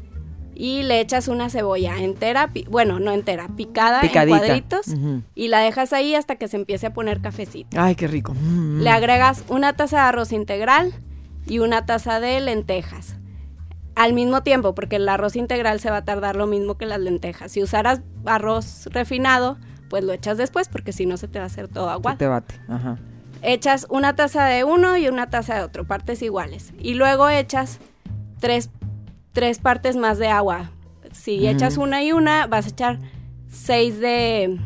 y le echas una cebolla entera, pi- bueno, no entera, picada Picadita. en cuadritos Ujú. y la dejas ahí hasta que se empiece a poner cafecito. Ay, qué rico. Mm. Le agregas una taza de arroz integral y una taza de lentejas. Al mismo tiempo, porque el arroz integral se va a tardar lo mismo que las lentejas. Si usaras arroz refinado, pues lo echas después, porque si no se te va a hacer todo Que agua. te bate. Ajá. Echas una taza de uno y una taza de otro, partes iguales. Y luego echas tres, tres partes más de agua. Si Ujú. echas una y una, vas a echar seis de...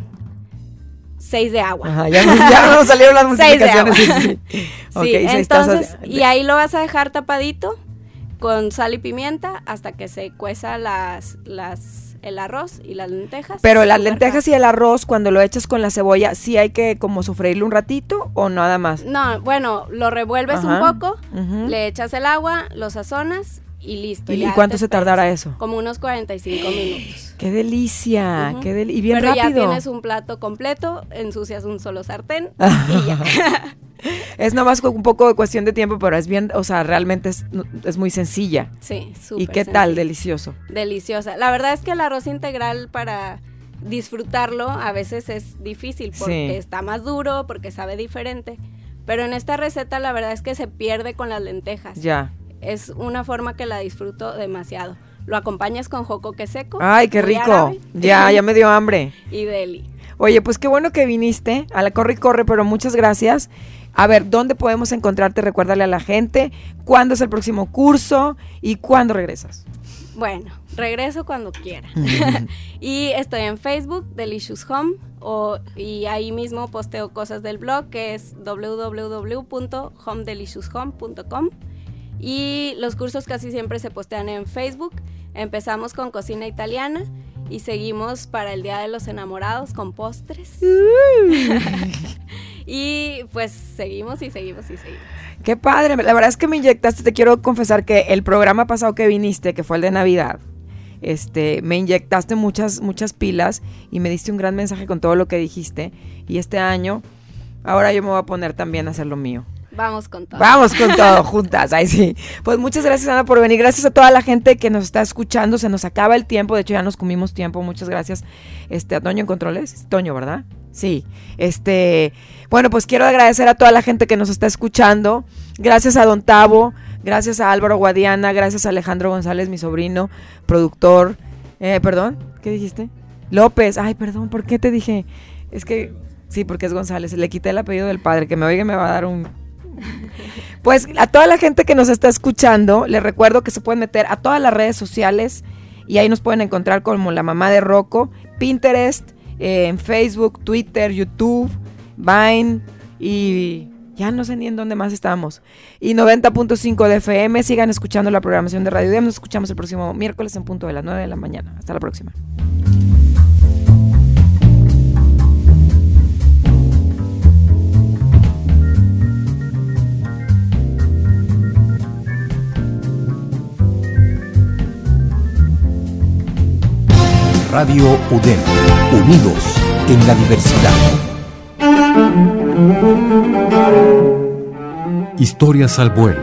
Seis de agua. Ajá, ya, nos- ya nos salieron las Seis de agua. multiplicaciones. Sí, sí. Sí, Ok, seis tazas entonces, de- y ahí lo vas a dejar tapadito con sal y pimienta hasta que se cueza las, las, el arroz y las lentejas. Pero las Súper lentejas y el arroz, cuando lo echas con la cebolla, ¿sí hay que como sofreírlo un ratito o nada más? No, bueno, lo revuelves Ajá. un poco, Ujú. le echas el agua, lo sazonas y listo. ¿Y ya cuánto te se esperas. tardará eso? Como unos cuarenta y cinco minutos. ¡Qué delicia! Ujú. ¡Qué del- y bien Pero rápido! ya tienes un plato completo, ensucias un solo sartén y ya. Es nomás con un poco de cuestión de tiempo, pero es bien, o sea, realmente es, es muy sencilla. Sí, súper ¿Y qué tal? sencillo. Delicioso. Deliciosa. La verdad es que el arroz integral para disfrutarlo a veces es difícil porque Sí. está más duro, porque sabe diferente. Pero en esta receta la verdad es que se pierde con las lentejas. Ya. Es una forma que la disfruto demasiado. Lo acompañas con jocoque seco. ¡Ay, qué muy rico! árabe. Ya, ya me dio hambre. Y deli. Oye, pues qué bueno que viniste a la Corre y Corre, pero muchas gracias. A ver, ¿dónde podemos encontrarte? Recuérdale a la gente cuándo es el próximo curso y cuándo regresas. Bueno, regreso cuando quiera. Y estoy en Facebook, Delicious Home, o, y ahí mismo posteo cosas del blog, que es w w w punto home delicious home punto com. Y los cursos casi siempre se postean en Facebook. Empezamos con cocina italiana y seguimos para el Día de los Enamorados con postres. Y pues seguimos y seguimos y seguimos. Qué padre, la verdad es que me inyectaste, te quiero confesar que el programa pasado que viniste, que fue el de Navidad, este, me inyectaste muchas, muchas pilas y me diste un gran mensaje con todo lo que dijiste. Y este año, ahora yo me voy a poner también a hacer lo mío. Vamos con todo. Vamos con todo, juntas, ahí sí. Pues muchas gracias, Ana, por venir. Gracias a toda la gente que nos está escuchando. Se nos acaba el tiempo, de hecho ya nos comimos tiempo. Muchas gracias, este, a Toño en Controles. Toño, ¿verdad? Sí. Este, bueno, pues quiero agradecer a toda la gente que nos está escuchando. Gracias a Don Tavo, gracias a Álvaro Guadiana, gracias a Alejandro González, mi sobrino, productor. Eh, perdón, ¿qué dijiste? López. Ay, perdón, ¿por qué te dije? Es que, sí, porque es González. Le quité el apellido del padre, que me oiga me va a dar un... Pues a toda la gente que nos está escuchando, les recuerdo que se pueden meter a todas las redes sociales y ahí nos pueden encontrar como La Mamá de Rocco, Pinterest, eh, en Facebook, Twitter, YouTube, Vine y ya no sé ni en dónde más estamos. Y noventa punto cinco de F M, sigan escuchando la programación de Radio D E M. Nos escuchamos el próximo miércoles en punto de las nueve de la mañana. Hasta la próxima. Radio U D E M, unidos en la diversidad. Historias al vuelo.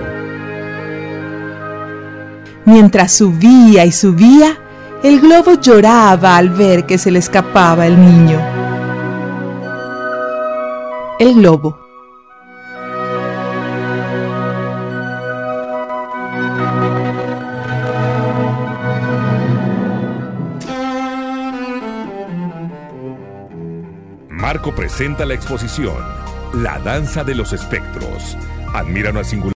Mientras subía y subía, el globo lloraba al ver que se le escapaba el niño. El globo. Marco presenta la exposición La danza de los espectros. Admira una singular